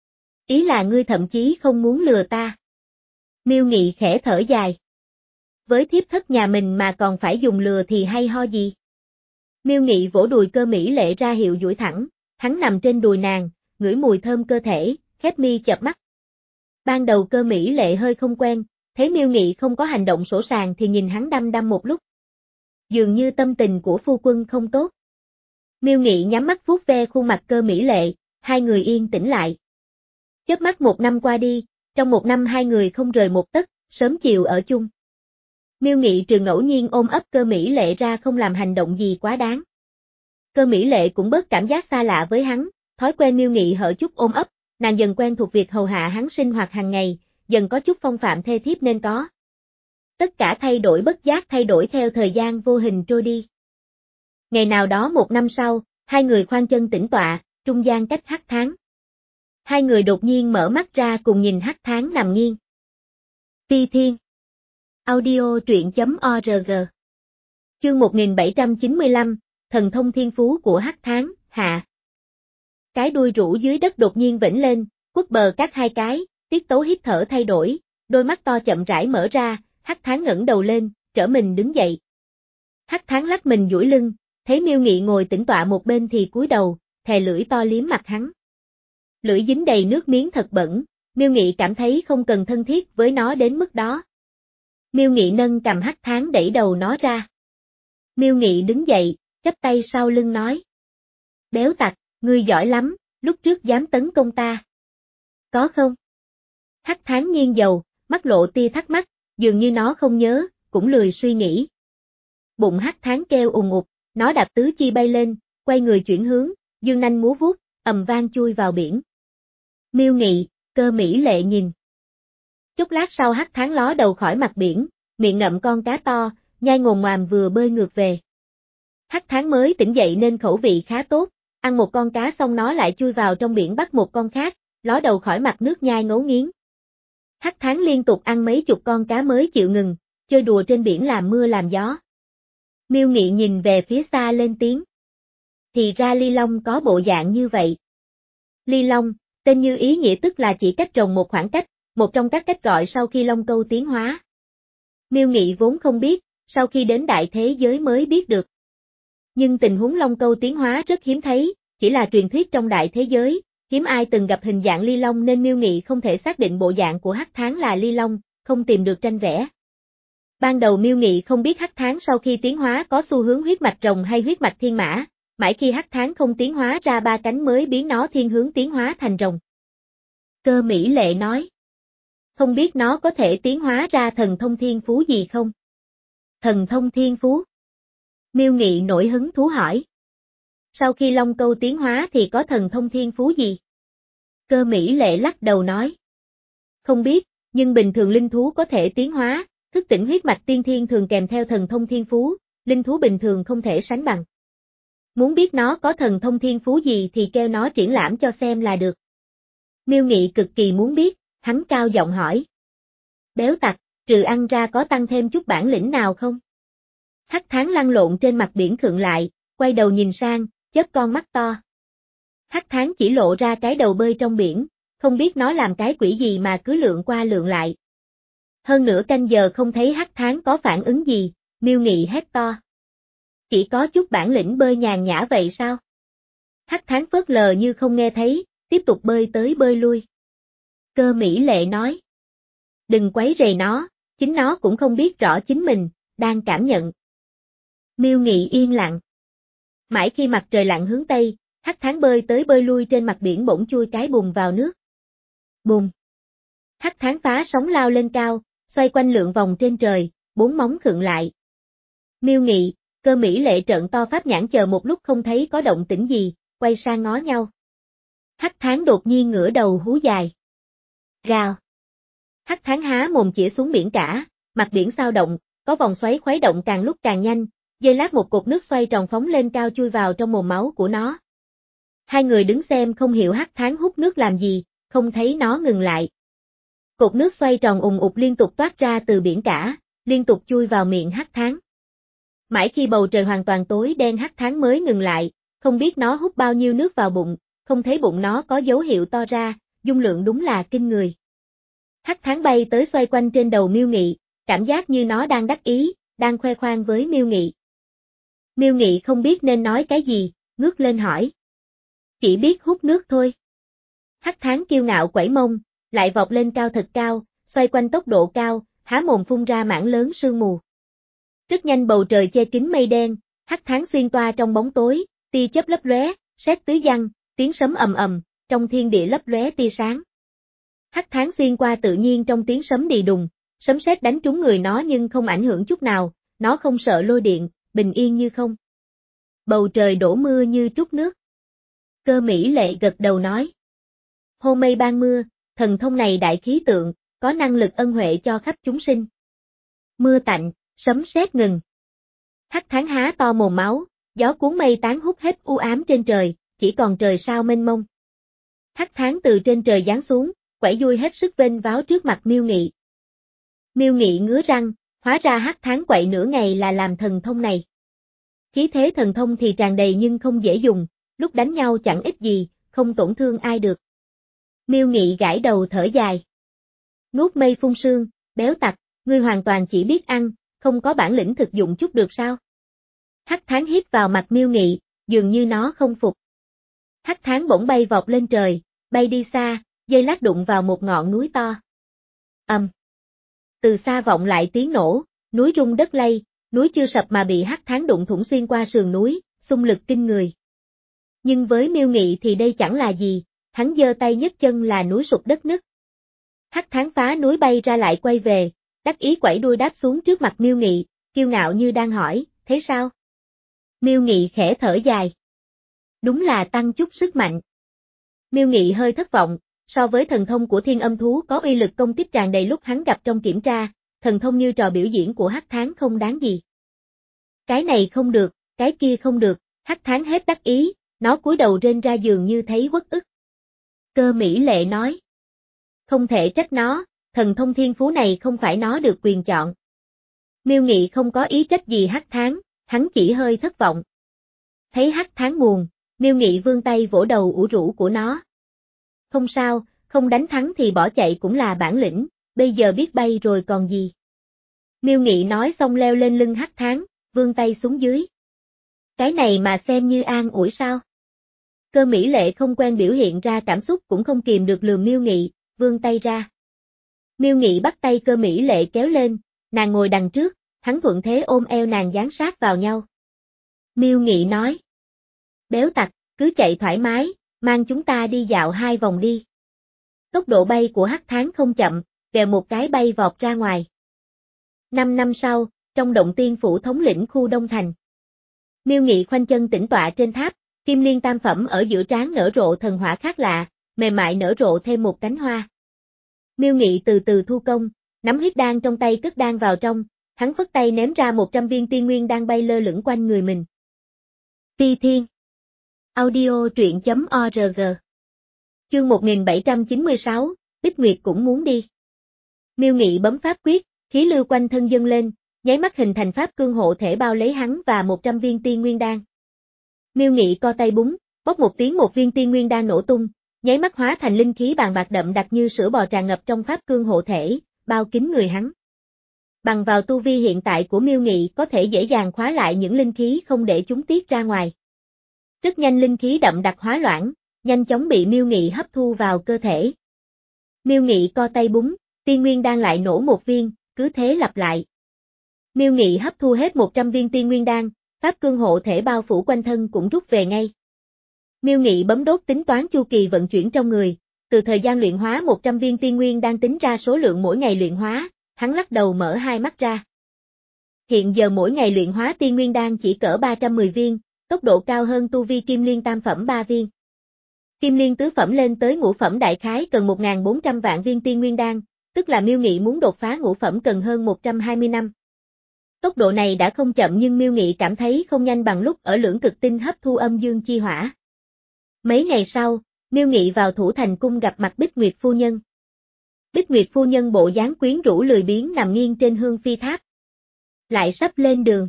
Ý là ngươi thậm chí không muốn lừa ta. Miêu Nghị khẽ thở dài. Với thiếp thất nhà mình mà còn phải dùng lừa thì hay ho gì. Miêu Nghị vỗ đùi Cơ Mỹ Lệ ra hiệu duỗi thẳng, hắn nằm trên đùi nàng, ngửi mùi thơm cơ thể, khép mi chợp mắt. Ban đầu Cơ Mỹ Lệ hơi không quen, thấy Miêu Nghị không có hành động sỗ sàng thì nhìn hắn đăm đăm một lúc. Dường như tâm tình của phu quân không tốt. Miêu Nghị nhắm mắt vuốt ve khuôn mặt Cơ Mỹ Lệ, hai người yên tĩnh lại. Chớp mắt một năm qua đi, trong một năm hai người không rời một tấc, sớm chiều ở chung. Miêu Nghị trừ ngẫu nhiên ôm ấp Cơ Mỹ Lệ ra không làm hành động gì quá đáng. Cơ Mỹ Lệ cũng bớt cảm giác xa lạ với hắn, thói quen Miêu Nghị hở chút ôm ấp, nàng dần quen thuộc việc hầu hạ hắn sinh hoạt hàng ngày, dần có chút phong phạm thê thiếp nên có. Tất cả thay đổi bất giác thay đổi theo thời gian vô hình trôi đi. Ngày nào đó một năm sau, hai người khoan chân tĩnh tọa, trung gian cách Hắc Thán. Hai người đột nhiên mở mắt ra cùng nhìn Hắc Thán nằm nghiêng. Phi Thiên. Audio truyện chấm org. Chương một nghìn bảy trăm chín mươi lăm, thần thông thiên phú của Hắc Thán, hạ. Cái đuôi rũ dưới đất đột nhiên vểnh lên, quất bờ cắt hai cái, tiết tấu hít thở thay đổi, đôi mắt to chậm rãi mở ra, Hắc Thán ngẩng đầu lên, trở mình đứng dậy. Hắc Thán lắc mình duỗi lưng, thấy Miêu Nghị ngồi tĩnh tọa một bên thì cúi đầu, thè lưỡi to liếm mặt hắn. Lưỡi dính đầy nước miếng thật bẩn, Miêu Nghị cảm thấy không cần thân thiết với nó đến mức đó. Miêu Nghị nâng cầm Hắc Thán đẩy đầu nó ra. Miêu Nghị đứng dậy, chắp tay sau lưng nói. Béo tặc, ngươi giỏi lắm, lúc trước dám tấn công ta. Có không? Hắc Thán nghiêng đầu, mắt lộ tia thắc mắc, dường như nó không nhớ, cũng lười suy nghĩ. Bụng Hắc Thán kêu ùng ục, nó đạp tứ chi bay lên, quay người chuyển hướng, dương nanh múa vuốt, ầm vang chui vào biển. Miêu Nghị, Cơ Mỹ Lệ nhìn. Chốc lát sau Hắc Thán ló đầu khỏi mặt biển, miệng ngậm con cá to, nhai ngồm ngoàm vừa bơi ngược về. Hắc Thán mới tỉnh dậy nên khẩu vị khá tốt, ăn một con cá xong nó lại chui vào trong biển bắt một con khác, ló đầu khỏi mặt nước nhai ngấu nghiến. Hắc Thán liên tục ăn mấy chục con cá mới chịu ngừng, chơi đùa trên biển làm mưa làm gió. Miêu Nghị nhìn về phía xa lên tiếng. Thì ra Ly Long có bộ dạng như vậy. Ly Long, tên như ý nghĩa tức là chỉ cách rồng một khoảng cách, một trong các cách gọi sau khi Long Câu tiến hóa. Miêu Nghị vốn không biết, sau khi đến đại thế giới mới biết được. Nhưng tình huống long câu tiến hóa rất hiếm thấy, chỉ là truyền thuyết trong đại thế giới, hiếm ai từng gặp hình dạng ly long nên Miêu Nghị không thể xác định bộ dạng của hắc tháng là ly long, không tìm được tranh vẽ. Ban đầu Miêu Nghị không biết hắc tháng sau khi tiến hóa có xu hướng huyết mạch rồng hay huyết mạch thiên mã, mãi khi hắc tháng không tiến hóa ra ba cánh mới biến nó thiên hướng tiến hóa thành rồng. Cơ Mỹ Lệ nói. Không biết nó có thể tiến hóa ra thần thông thiên phú gì không? Thần thông thiên phú? Miêu Nghị nổi hứng thú hỏi. Sau khi long câu tiến hóa thì có thần thông thiên phú gì? Cơ Mỹ Lệ lắc đầu nói. Không biết, nhưng bình thường linh thú có thể tiến hóa, thức tỉnh huyết mạch tiên thiên thường kèm theo thần thông thiên phú, linh thú bình thường không thể sánh bằng. Muốn biết nó có thần thông thiên phú gì thì kêu nó triển lãm cho xem là được. Miêu Nghị cực kỳ muốn biết, hắn cao giọng hỏi. Béo tặc, trừ ăn ra có tăng thêm chút bản lĩnh nào không? Hắc tháng lăn lộn trên mặt biển khựng lại, quay đầu nhìn sang, chớp con mắt to. Hắc tháng chỉ lộ ra cái đầu bơi trong biển, không biết nó làm cái quỷ gì mà cứ lượn qua lượn lại. Hơn nửa canh giờ không thấy hắc tháng có phản ứng gì, Miêu Nghị hét to. Chỉ có chút bản lĩnh bơi nhàn nhã vậy sao? Hắc tháng phớt lờ như không nghe thấy, tiếp tục bơi tới bơi lui. Cơ Mỹ Lệ nói. Đừng quấy rầy nó, chính nó cũng không biết rõ chính mình, đang cảm nhận. Miêu Nghị yên lặng. Mãi khi mặt trời lặn hướng Tây, hắc tháng bơi tới bơi lui trên mặt biển bỗng chui cái bùm vào nước. Bùm. Hắc tháng phá sóng lao lên cao, xoay quanh lượn vòng trên trời, bốn móng khựng lại. Miêu Nghị, Cơ Mỹ Lệ trợn to pháp nhãn chờ một lúc không thấy có động tĩnh gì, quay sang ngó nhau. Hắc tháng đột nhiên ngửa đầu hú dài. Gào. Hắc tháng há mồm chĩa xuống biển cả, mặt biển sao động, có vòng xoáy khuấy động càng lúc càng nhanh, giây lát một cột nước xoay tròn phóng lên cao chui vào trong mồm máu của nó. Hai người đứng xem không hiểu hắc tháng hút nước làm gì, không thấy nó ngừng lại. Cột nước xoay tròn ùng ục liên tục toát ra từ biển cả, liên tục chui vào miệng hắc tháng. Mãi khi bầu trời hoàn toàn tối đen hắc tháng mới ngừng lại, không biết nó hút bao nhiêu nước vào bụng, không thấy bụng nó có dấu hiệu to ra, dung lượng đúng là kinh người. Hắc tháng bay tới xoay quanh trên đầu Miêu Nghị, cảm giác như nó đang đắc ý, đang khoe khoang với Miêu Nghị. Miêu Nghị không biết nên nói cái gì, ngước lên hỏi. Chỉ biết hút nước thôi. Hắc tháng kiêu ngạo quẩy mông, lại vọt lên cao thật cao, xoay quanh tốc độ cao, há mồm phun ra mảng lớn sương mù. Rất nhanh bầu trời che kín mây đen, hắc tháng xuyên toa trong bóng tối, tia chớp lấp lóe, sét tứ giăng, tiếng sấm ầm ầm, trong thiên địa lấp lóe tia sáng. Hắc tháng xuyên qua tự nhiên trong tiếng sấm đì đùng, sấm sét đánh trúng người nó nhưng không ảnh hưởng chút nào, nó không sợ lôi điện, bình yên như không. Bầu trời đổ mưa như trút nước. Cơ Mỹ Lệ gật đầu nói. Hô mây ban mưa, thần thông này đại khí tượng, có năng lực ân huệ cho khắp chúng sinh. Mưa tạnh, sấm sét ngừng. Hắc tháng há to mồm máu, gió cuốn mây tán hút hết u ám trên trời, chỉ còn trời sao mênh mông. Hắc tháng từ trên trời giáng xuống, quẩy vui hết sức vênh váo trước mặt Miêu Nghị. Miêu Nghị ngứa răng, hóa ra hắc tháng quậy nửa ngày là làm thần thông này. Khí thế thần thông thì tràn đầy nhưng không dễ dùng, lúc đánh nhau chẳng ích gì, không tổn thương ai được. Miêu Nghị gãi đầu thở dài. Nuốt mây phun sương, béo tặc, ngươi hoàn toàn chỉ biết ăn, không có bản lĩnh thực dụng chút được sao? Hắc tháng hít vào mặt Miêu Nghị, dường như nó không phục. Hắc tháng bỗng bay vọt lên trời, bay đi xa, giây lát đụng vào một ngọn núi to. Ầm. Um. Từ xa vọng lại tiếng nổ, núi rung đất lay, núi chưa sập mà bị hắc tháng đụng thủng xuyên qua sườn núi, xung lực kinh người. Nhưng với Miêu Nghị thì đây chẳng là gì, hắn giơ tay nhấc chân là núi sụp đất nứt. Hắc tháng phá núi bay ra lại quay về, đắc ý quẩy đuôi đáp xuống trước mặt Miêu Nghị, kiêu ngạo như đang hỏi, thế sao? Miêu Nghị khẽ thở dài. Đúng là tăng chút sức mạnh. Miêu Nghị hơi thất vọng, so với thần thông của thiên âm thú có uy lực công kích tràn đầy lúc hắn gặp trong kiểm tra, thần thông như trò biểu diễn của hắc tháng không đáng gì. Cái này không được, cái kia không được, hắc tháng hết đắc ý, nó cúi đầu rên ra giường như thấy uất ức. Cơ Mỹ Lệ nói. Không thể trách nó, thần thông thiên phú này không phải nó được quyền chọn. Miêu Nghị không có ý trách gì hắc tháng, hắn chỉ hơi thất vọng. Thấy hắc tháng buồn, Miêu Nghị vươn tay vỗ đầu ủ rũ của nó. Không sao, không đánh thắng thì bỏ chạy cũng là bản lĩnh, bây giờ biết bay rồi còn gì. Miêu Nghị nói xong leo lên lưng Hắc Thán, vươn tay xuống dưới. Cái này mà xem như an ủi sao? Cơ Mỹ Lệ không quen biểu hiện ra cảm xúc cũng không kìm được lườm Miêu Nghị, vươn tay ra. Miêu Nghị bắt tay Cơ Mỹ Lệ kéo lên, nàng ngồi đằng trước, hắn thuận thế ôm eo nàng dán sát vào nhau. Miêu Nghị nói. Béo tặc, cứ chạy thoải mái, mang chúng ta đi dạo hai vòng đi. Tốc độ bay của Hắc Thán không chậm, kèo một cái bay vọt ra ngoài. Năm năm sau, trong động tiên phủ thống lĩnh khu Đông Thành. Miêu Nghị khoanh chân tĩnh tọa trên tháp, kim liên tam phẩm ở giữa trán nở rộ thần hỏa khác lạ, mềm mại nở rộ thêm một cánh hoa. Miêu Nghị từ từ thu công, nắm huyết đan trong tay cất đan vào trong, hắn phất tay ném ra một trăm viên tiên nguyên đan bay lơ lửng quanh người mình. Phi Thiên. Audio truyện chấm org. Chương một nghìn bảy trăm chín mươi sáu, Bích Nguyệt cũng muốn đi. Miêu Nghị bấm pháp quyết, khí lưu quanh thân dâng lên, nháy mắt hình thành pháp cương hộ thể bao lấy hắn và một trăm viên tiên nguyên đan. Miêu Nghị co tay búng, bốc một tiếng một viên tiên nguyên đan nổ tung, nháy mắt hóa thành linh khí bàn bạc đậm đặc như sữa bò tràn ngập trong pháp cương hộ thể, bao kín người hắn. Bằng vào tu vi hiện tại của Miêu Nghị có thể dễ dàng khóa lại những linh khí không để chúng tiết ra ngoài. Rất nhanh linh khí đậm đặc hóa loãng, nhanh chóng bị Miêu Nghị hấp thu vào cơ thể. Miêu Nghị co tay búng, tiên nguyên đan lại nổ một viên, cứ thế lặp lại. Miêu Nghị hấp thu hết một trăm viên tiên nguyên đan, pháp cương hộ thể bao phủ quanh thân cũng rút về ngay. Miêu Nghị bấm đốt tính toán chu kỳ vận chuyển trong người, từ thời gian luyện hóa một trăm viên tiên nguyên đan tính ra số lượng mỗi ngày luyện hóa, hắn lắc đầu mở hai mắt ra. Hiện giờ mỗi ngày luyện hóa tiên nguyên đan chỉ cỡ ba trăm mười viên, tốc độ cao hơn tu vi kim liên tam phẩm ba viên. Kim liên tứ phẩm lên tới ngũ phẩm đại khái cần một nghìn bốn trăm vạn viên tiên nguyên đan, tức là Miêu Nghị muốn đột phá ngũ phẩm cần hơn một trăm hai mươi năm. Tốc độ này đã không chậm nhưng Miêu Nghị cảm thấy không nhanh bằng lúc ở Lưỡng Cực Tinh hấp thu âm dương chi hỏa. Mấy ngày sau, Miêu Nghị vào Thủ Thành cung gặp mặt Bích Nguyệt phu nhân. Bích Nguyệt phu nhân bộ dáng quyến rũ lười biếng nằm nghiêng trên hương phi tháp. Lại sắp lên đường.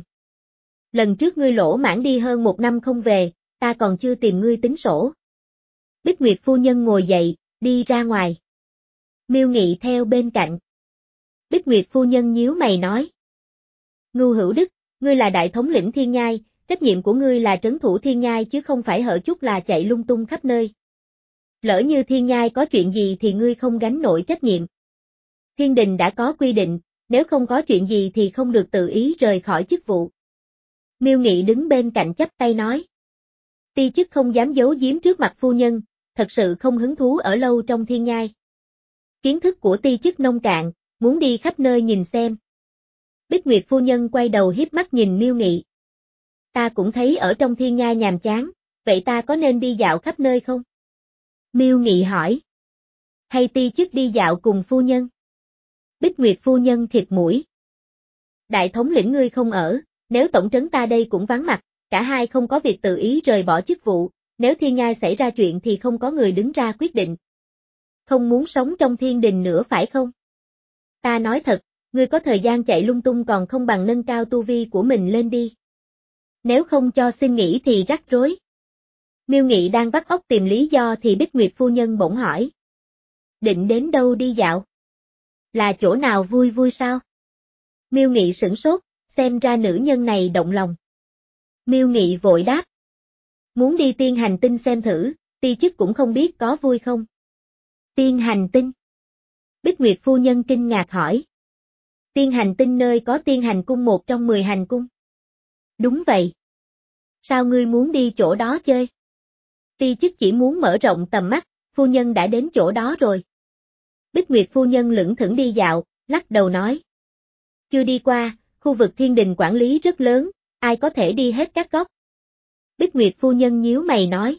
Lần trước ngươi lỗ mãn đi hơn một năm không về, ta còn chưa tìm ngươi tính sổ. Bích Nguyệt phu nhân ngồi dậy, đi ra ngoài. Miêu Nghị theo bên cạnh. Bích Nguyệt phu nhân nhíu mày nói. Ngưu Hữu Đức, ngươi là đại thống lĩnh Thiên Nhai, trách nhiệm của ngươi là trấn thủ Thiên Nhai chứ không phải hở chút là chạy lung tung khắp nơi. Lỡ như Thiên Nhai có chuyện gì thì ngươi không gánh nổi trách nhiệm. Thiên đình đã có quy định, nếu không có chuyện gì thì không được tự ý rời khỏi chức vụ. Miêu Nghị đứng bên cạnh chắp tay nói. Ti chức không dám giấu giếm trước mặt phu nhân, thật sự không hứng thú ở lâu trong Thiên Nhai. Kiến thức của ti chức nông cạn, muốn đi khắp nơi nhìn xem. Bích Nguyệt phu nhân quay đầu hiếp mắt nhìn Miêu Nghị. Ta cũng thấy ở trong Thiên Nhai nhàm chán, vậy ta có nên đi dạo khắp nơi không? Miêu Nghị hỏi. Hay ti chức đi dạo cùng phu nhân? Bích Nguyệt phu nhân thịt mũi. Đại thống lĩnh ngươi không ở, nếu tổng trấn ta đây cũng vắng mặt, cả hai không có việc tự ý rời bỏ chức vụ, nếu Thiên Nhai xảy ra chuyện thì không có người đứng ra quyết định. Không muốn sống trong thiên đình nữa phải không? Ta nói thật, ngươi có thời gian chạy lung tung còn không bằng nâng cao tu vi của mình lên đi. Nếu không cho xin nghỉ thì rắc rối. Miêu Nghị đang vắt óc tìm lý do thì Bích Nguyệt phu nhân bỗng hỏi. Định đến đâu đi dạo? Là chỗ nào vui vui sao? Miêu Nghị sửng sốt, xem ra nữ nhân này động lòng. Miêu Nghị vội đáp. Muốn đi Tiên Hành Tinh xem thử, ti chức cũng không biết có vui không. Tiên Hành Tinh? Bích Nguyệt phu nhân kinh ngạc hỏi. Tiên Hành Tinh nơi có Tiên Hành Cung một trong mười hành cung. Đúng vậy. Sao ngươi muốn đi chỗ đó chơi? Ti chức chỉ muốn mở rộng tầm mắt, phu nhân đã đến chỗ đó rồi. Bích Nguyệt phu nhân lững thững đi dạo, lắc đầu nói. Chưa đi qua, khu vực thiên đình quản lý rất lớn, ai có thể đi hết các góc. Bích Nguyệt phu nhân nhíu mày nói.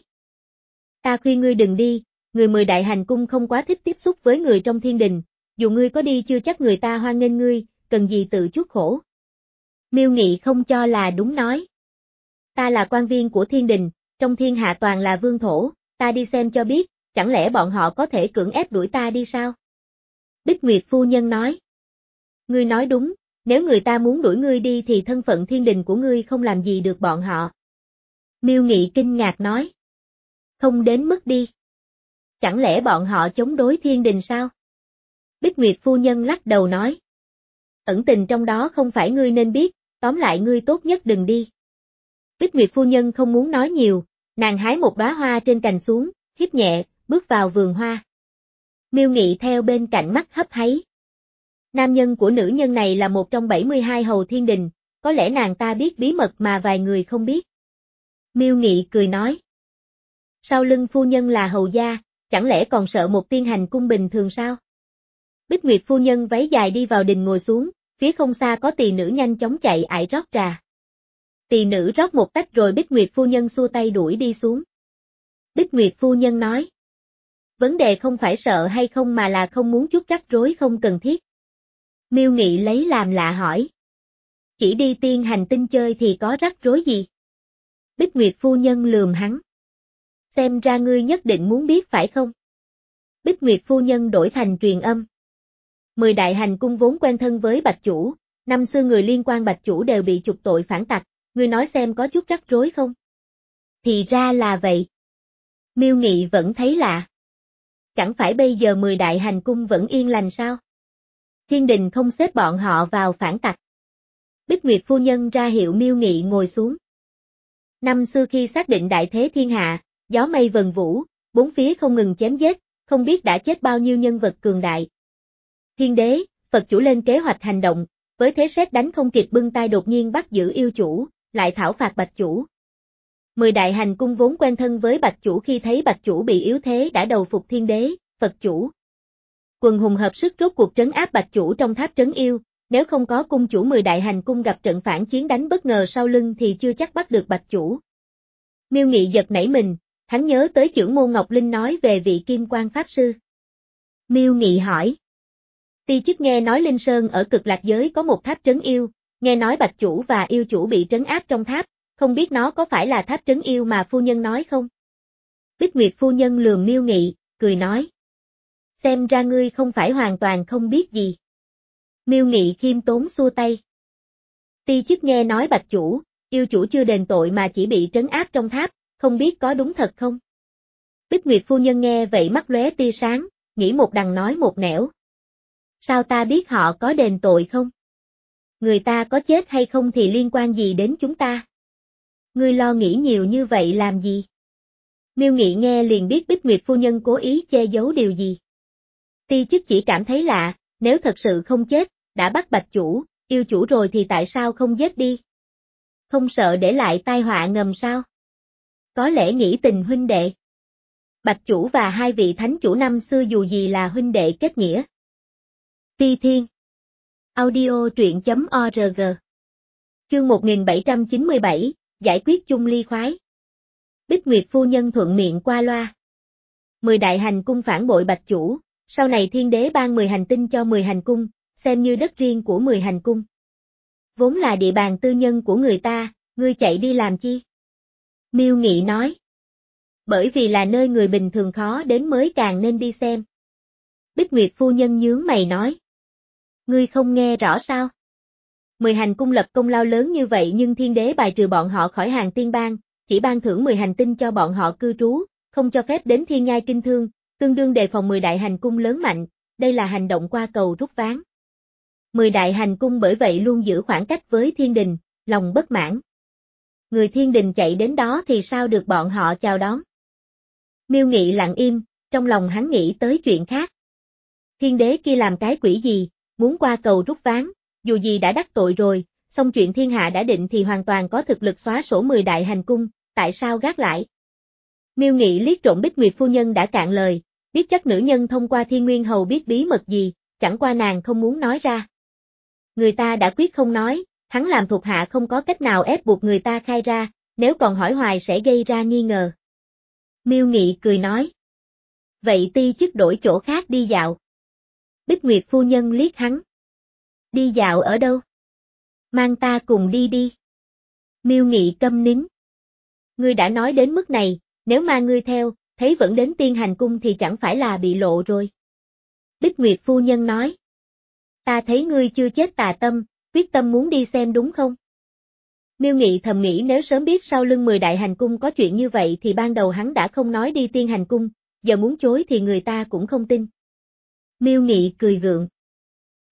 Ta khuyên ngươi đừng đi, người mười đại hành cung không quá thích tiếp xúc với người trong thiên đình, dù ngươi có đi chưa chắc người ta hoan nghênh ngươi, cần gì tự chuốc khổ. Miêu Nghị không cho là đúng nói. Ta là quan viên của thiên đình, trong thiên hạ toàn là vương thổ, ta đi xem cho biết, chẳng lẽ bọn họ có thể cưỡng ép đuổi ta đi sao? Bích Nguyệt phu nhân nói. Ngươi nói đúng, nếu người ta muốn đuổi ngươi đi thì thân phận thiên đình của ngươi không làm gì được bọn họ. Miêu Nghị kinh ngạc nói. Không đến mức đi. Chẳng lẽ bọn họ chống đối thiên đình sao? Bích Nguyệt phu nhân lắc đầu nói. ẩn tình trong đó không phải ngươi nên biết, tóm lại ngươi tốt nhất đừng đi. Bích Nguyệt phu nhân không muốn nói nhiều, nàng hái một đóa hoa trên cành xuống, hít nhẹ, bước vào vườn hoa. Miêu Nghị theo bên cạnh mắt hấp háy. Nam nhân của nữ nhân này là một trong bảy mươi hai hầu thiên đình, có lẽ nàng ta biết bí mật mà vài người không biết. Miêu Nghị cười nói. Sau lưng phu nhân là hầu gia, chẳng lẽ còn sợ một tiên hành cung bình thường sao? Bích Nguyệt phu nhân váy dài đi vào đình ngồi xuống, phía không xa có tỳ nữ nhanh chóng chạy ải rót trà. Tỳ nữ rót một tách rồi Bích Nguyệt phu nhân xua tay đuổi đi xuống. Bích Nguyệt phu nhân nói. Vấn đề không phải sợ hay không mà là không muốn chút rắc rối không cần thiết. Miêu Nghị lấy làm lạ hỏi. Chỉ đi tiên hành tinh chơi thì có rắc rối gì? Bích Nguyệt phu nhân lườm hắn. Xem ra ngươi nhất định muốn biết phải không? Bích Nguyệt phu nhân đổi thành truyền âm. Mười đại hành cung vốn quen thân với Bạch Chủ, năm xưa người liên quan Bạch Chủ đều bị trục tội phản tặc, ngươi nói xem có chút rắc rối không? Thì ra là vậy. Miêu Nghị vẫn thấy lạ. Chẳng phải bây giờ mười đại hành cung vẫn yên lành sao? Thiên đình không xếp bọn họ vào phản tặc. Bích Nguyệt phu nhân ra hiệu Miêu Nghị ngồi xuống. Năm xưa khi xác định đại thế thiên hạ, gió mây vần vũ, bốn phía không ngừng chém giết, không biết đã chết bao nhiêu nhân vật cường đại. Thiên đế, Phật chủ lên kế hoạch hành động, với thế sét đánh không kịp bưng tay đột nhiên bắt giữ yêu chủ, lại thảo phạt Bạch Chủ. Mười đại hành cung vốn quen thân với Bạch Chủ khi thấy Bạch Chủ bị yếu thế đã đầu phục thiên đế, Phật chủ. Quần hùng hợp sức rốt cuộc trấn áp Bạch Chủ trong tháp trấn yêu, nếu không có cung chủ mười đại hành cung gặp trận phản chiến đánh bất ngờ sau lưng thì chưa chắc bắt được Bạch Chủ. Miêu Nghị giật nảy mình, hắn nhớ tới chưởng môn Ngọc Linh nói về vị Kim Quan Pháp Sư. Miêu Nghị hỏi. Ti chức nghe nói Linh Sơn ở Cực Lạc Giới có một tháp trấn yêu, nghe nói Bạch Chủ và yêu chủ bị trấn áp trong tháp, không biết nó có phải là tháp trấn yêu mà phu nhân nói không? Bích Nguyệt phu nhân lườm Miêu Nghị, cười nói. Xem ra ngươi không phải hoàn toàn không biết gì. Miêu Nghị khiêm tốn xua tay. Ti chức nghe nói Bạch Chủ, yêu chủ chưa đền tội mà chỉ bị trấn áp trong tháp, không biết có đúng thật không? Bích Nguyệt phu nhân nghe vậy mắt lóe tia sáng, nghĩ một đằng nói một nẻo. Sao ta biết họ có đền tội không? Người ta có chết hay không thì liên quan gì đến chúng ta? Ngươi lo nghĩ nhiều như vậy làm gì? Miêu Nghị nghe liền biết Bích Nguyệt phu nhân cố ý che giấu điều gì. Ti chức chỉ cảm thấy lạ, nếu thật sự không chết, đã bắt Bạch Chủ, yêu chủ rồi thì tại sao không giết đi? Không sợ để lại tai họa ngầm sao? Có lẽ nghĩ tình huynh đệ. Bạch Chủ và hai vị thánh chủ năm xưa dù gì là huynh đệ kết nghĩa. Ti Thiên. Audio truyện chấm org. Chương một nghìn bảy trăm chín mươi bảy, giải quyết chung ly khoái. Bích Nguyệt phu nhân thuận miệng qua loa. Mười đại hành cung phản bội Bạch Chủ, sau này thiên đế ban mười hành tinh cho mười hành cung, xem như đất riêng của mười hành cung. Vốn là địa bàn tư nhân của người ta, ngươi chạy đi làm chi? Miêu Nghị nói. Bởi vì là nơi người bình thường khó đến mới càng nên đi xem. Bích Nguyệt phu nhân nhướng mày nói. Ngươi không nghe rõ sao? Mười hành cung lập công lao lớn như vậy nhưng thiên đế bài trừ bọn họ khỏi hàng tiên bang, chỉ ban thưởng mười hành tinh cho bọn họ cư trú, không cho phép đến thiên nhai kinh thương, tương đương đề phòng mười đại hành cung lớn mạnh, đây là hành động qua cầu rút ván. Mười đại hành cung bởi vậy luôn giữ khoảng cách với thiên đình, lòng bất mãn. Người thiên đình chạy đến đó thì sao được bọn họ chào đón? Miêu Nghị lặng im, trong lòng hắn nghĩ tới chuyện khác. Thiên đế kia làm cái quỷ gì, muốn qua cầu rút ván, dù gì đã đắc tội rồi, xong chuyện thiên hạ đã định thì hoàn toàn có thực lực xóa sổ mười đại hành cung, tại sao gác lại? Miêu Nghị liếc trộm Bích Nguyệt phu nhân đã cạn lời, biết chắc nữ nhân thông qua Thiên Nguyên Hầu biết bí mật gì, chẳng qua nàng không muốn nói ra. Người ta đã quyết không nói, hắn làm thuộc hạ không có cách nào ép buộc người ta khai ra, nếu còn hỏi hoài sẽ gây ra nghi ngờ. Miêu Nghị cười nói. Vậy ti chức đổi chỗ khác đi dạo. Bích Nguyệt phu nhân liếc hắn. Đi dạo ở đâu? Mang ta cùng đi đi. Miêu Nghị câm nín. Ngươi đã nói đến mức này, nếu mang ngươi theo, thấy vẫn đến tiên hành cung thì chẳng phải là bị lộ rồi. Bích Nguyệt phu nhân nói. Ta thấy ngươi chưa chết tà tâm, quyết tâm muốn đi xem đúng không? Miêu Nghị thầm nghĩ nếu sớm biết sau lưng mười đại hành cung có chuyện như vậy thì ban đầu hắn đã không nói đi tiên hành cung, giờ muốn chối thì người ta cũng không tin. Miêu Nghị cười gượng.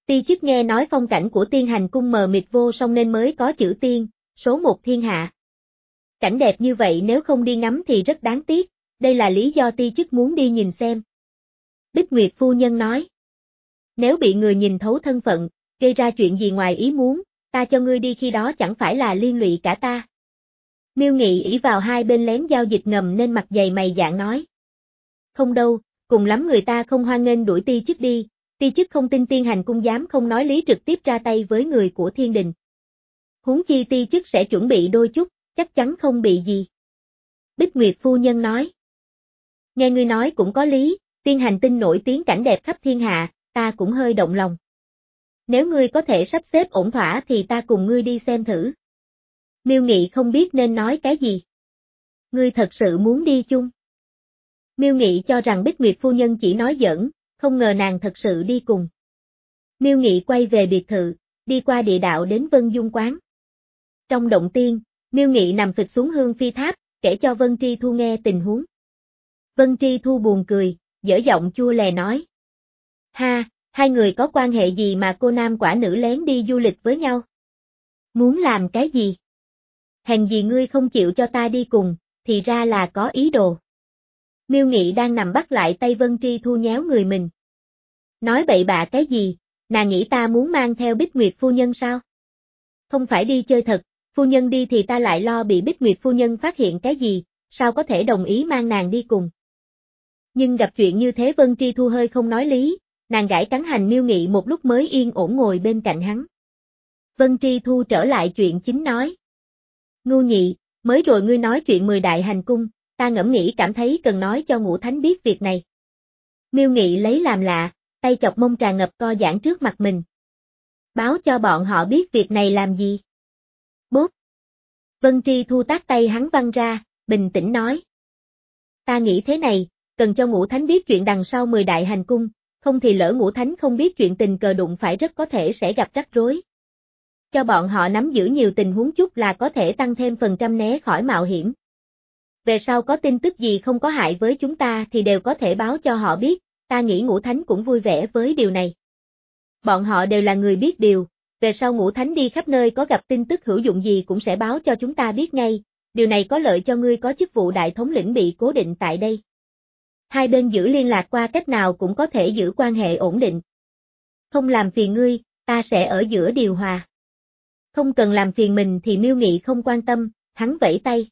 Ti chức nghe nói phong cảnh của tiên hành cung mờ mịt vô song nên mới có chữ tiên, số một thiên hạ. Cảnh đẹp như vậy nếu không đi ngắm thì rất đáng tiếc, đây là lý do ti chức muốn đi nhìn xem. Bích Nguyệt phu nhân nói. Nếu bị người nhìn thấu thân phận, gây ra chuyện gì ngoài ý muốn, ta cho ngươi đi khi đó chẳng phải là liên lụy cả ta. Miêu Nghị ỷ vào hai bên lén giao dịch ngầm nên mặt dày mày dạn nói. Không đâu, cùng lắm người ta không hoan nghênh đuổi ti chức đi, ti chức không tin tiên hành cung dám không nói lý trực tiếp ra tay với người của thiên đình. Huống chi ti chức sẽ chuẩn bị đôi chút, chắc chắn không bị gì. Bích Nguyệt phu nhân nói. Nghe ngươi nói cũng có lý, tiên hành tinh nổi tiếng cảnh đẹp khắp thiên hạ, ta cũng hơi động lòng. Nếu ngươi có thể sắp xếp ổn thỏa thì ta cùng ngươi đi xem thử. Miêu Nghị không biết nên nói cái gì. Ngươi thật sự muốn đi chung? Miêu Nghị cho rằng Bích Nguyệt phu nhân chỉ nói giỡn, không ngờ nàng thật sự đi cùng. Miêu Nghị quay về biệt thự, đi qua địa đạo đến Vân Dung quán. Trong động tiên, Miêu Nghị nằm phịch xuống hương phi tháp, kể cho Vân Tri Thu nghe tình huống. Vân Tri Thu buồn cười, dở giọng chua lè nói. Ha, hai người có quan hệ gì mà cô nam quả nữ lén đi du lịch với nhau? Muốn làm cái gì? Hèn gì ngươi không chịu cho ta đi cùng, thì ra là có ý đồ. Miêu Nghị đang nằm bắt lại tay Vân Tri Thu nhéo người mình. Nói bậy bạ cái gì, nàng nghĩ ta muốn mang theo Bích Nguyệt phu nhân sao? Không phải đi chơi thật, phu nhân đi thì ta lại lo bị Bích Nguyệt phu nhân phát hiện cái gì, sao có thể đồng ý mang nàng đi cùng. Nhưng gặp chuyện như thế Vân Tri Thu hơi không nói lý, nàng gãi cắn hành Miêu Nghị một lúc mới yên ổn ngồi bên cạnh hắn. Vân Tri Thu trở lại chuyện chính nói. Ngưu Nhị, mới rồi ngươi nói chuyện mười đại hành cung, ta ngẫm nghĩ cảm thấy cần nói cho Ngũ Thánh biết việc này. Miêu Nghị lấy làm lạ, tay chọc mông trà ngập co giãn trước mặt mình. Báo cho bọn họ biết việc này làm gì? Bốp. Vân Tri Thu tát tay hắn văng ra, bình tĩnh nói. Ta nghĩ thế này, cần cho Ngũ Thánh biết chuyện đằng sau mười đại hành cung, không thì lỡ Ngũ Thánh không biết chuyện tình cờ đụng phải rất có thể sẽ gặp rắc rối. Cho bọn họ nắm giữ nhiều tình huống chút là có thể tăng thêm phần trăm né khỏi mạo hiểm. Về sau có tin tức gì không có hại với chúng ta thì đều có thể báo cho họ biết, ta nghĩ Ngũ Thánh cũng vui vẻ với điều này. Bọn họ đều là người biết điều, về sau Ngũ Thánh đi khắp nơi có gặp tin tức hữu dụng gì cũng sẽ báo cho chúng ta biết ngay, điều này có lợi cho ngươi có chức vụ đại thống lĩnh bị cố định tại đây. Hai bên giữ liên lạc qua cách nào cũng có thể giữ quan hệ ổn định. Không làm phiền ngươi, ta sẽ ở giữa điều hòa. Không cần làm phiền mình thì Miêu Nghị không quan tâm, hắn vẫy tay.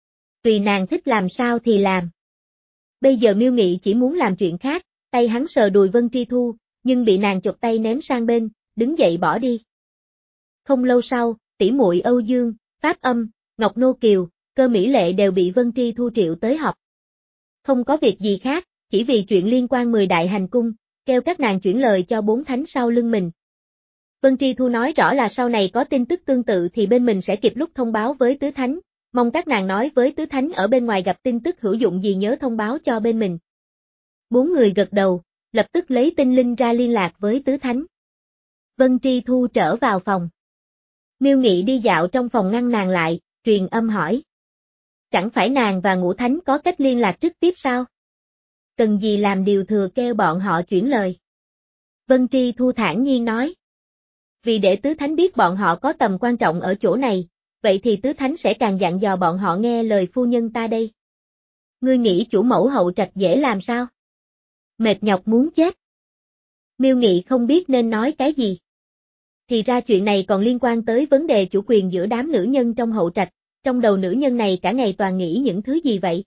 Tùy nàng thích làm sao thì làm. Bây giờ Miêu Nghị chỉ muốn làm chuyện khác, tay hắn sờ đùi Vân Tri Thu, nhưng bị nàng chộp tay ném sang bên, đứng dậy bỏ đi. Không lâu sau, tỷ muội Âu Dương, Pháp Âm, Ngọc Nô Kiều, Cơ Mỹ Lệ đều bị Vân Tri Thu triệu tới họp. Không có việc gì khác, chỉ vì chuyện liên quan mười đại hành cung, kêu các nàng chuyển lời cho bốn thánh sau lưng mình. Vân Tri Thu nói rõ là sau này có tin tức tương tự thì bên mình sẽ kịp lúc thông báo với tứ thánh, mong các nàng nói với tứ thánh ở bên ngoài gặp tin tức hữu dụng gì nhớ thông báo cho bên mình. Bốn người gật đầu, lập tức lấy tinh linh ra liên lạc với tứ thánh. Vân Tri Thu trở vào phòng. Miêu Nghị đi dạo trong phòng ngăn nàng lại, truyền âm hỏi. Chẳng phải nàng và Ngũ Thánh có cách liên lạc trực tiếp sao? Cần gì làm điều thừa kêu bọn họ chuyển lời? Vân Tri Thu thản nhiên nói. Vì để tứ thánh biết bọn họ có tầm quan trọng ở chỗ này, vậy thì tứ thánh sẽ càng dặn dò bọn họ nghe lời phu nhân ta đây. Ngươi nghĩ chủ mẫu hậu trạch dễ làm sao? Mệt nhọc muốn chết. Miêu Nghị không biết nên nói cái gì. Thì ra chuyện này còn liên quan tới vấn đề chủ quyền giữa đám nữ nhân trong hậu trạch, trong đầu nữ nhân này cả ngày toàn nghĩ những thứ gì vậy?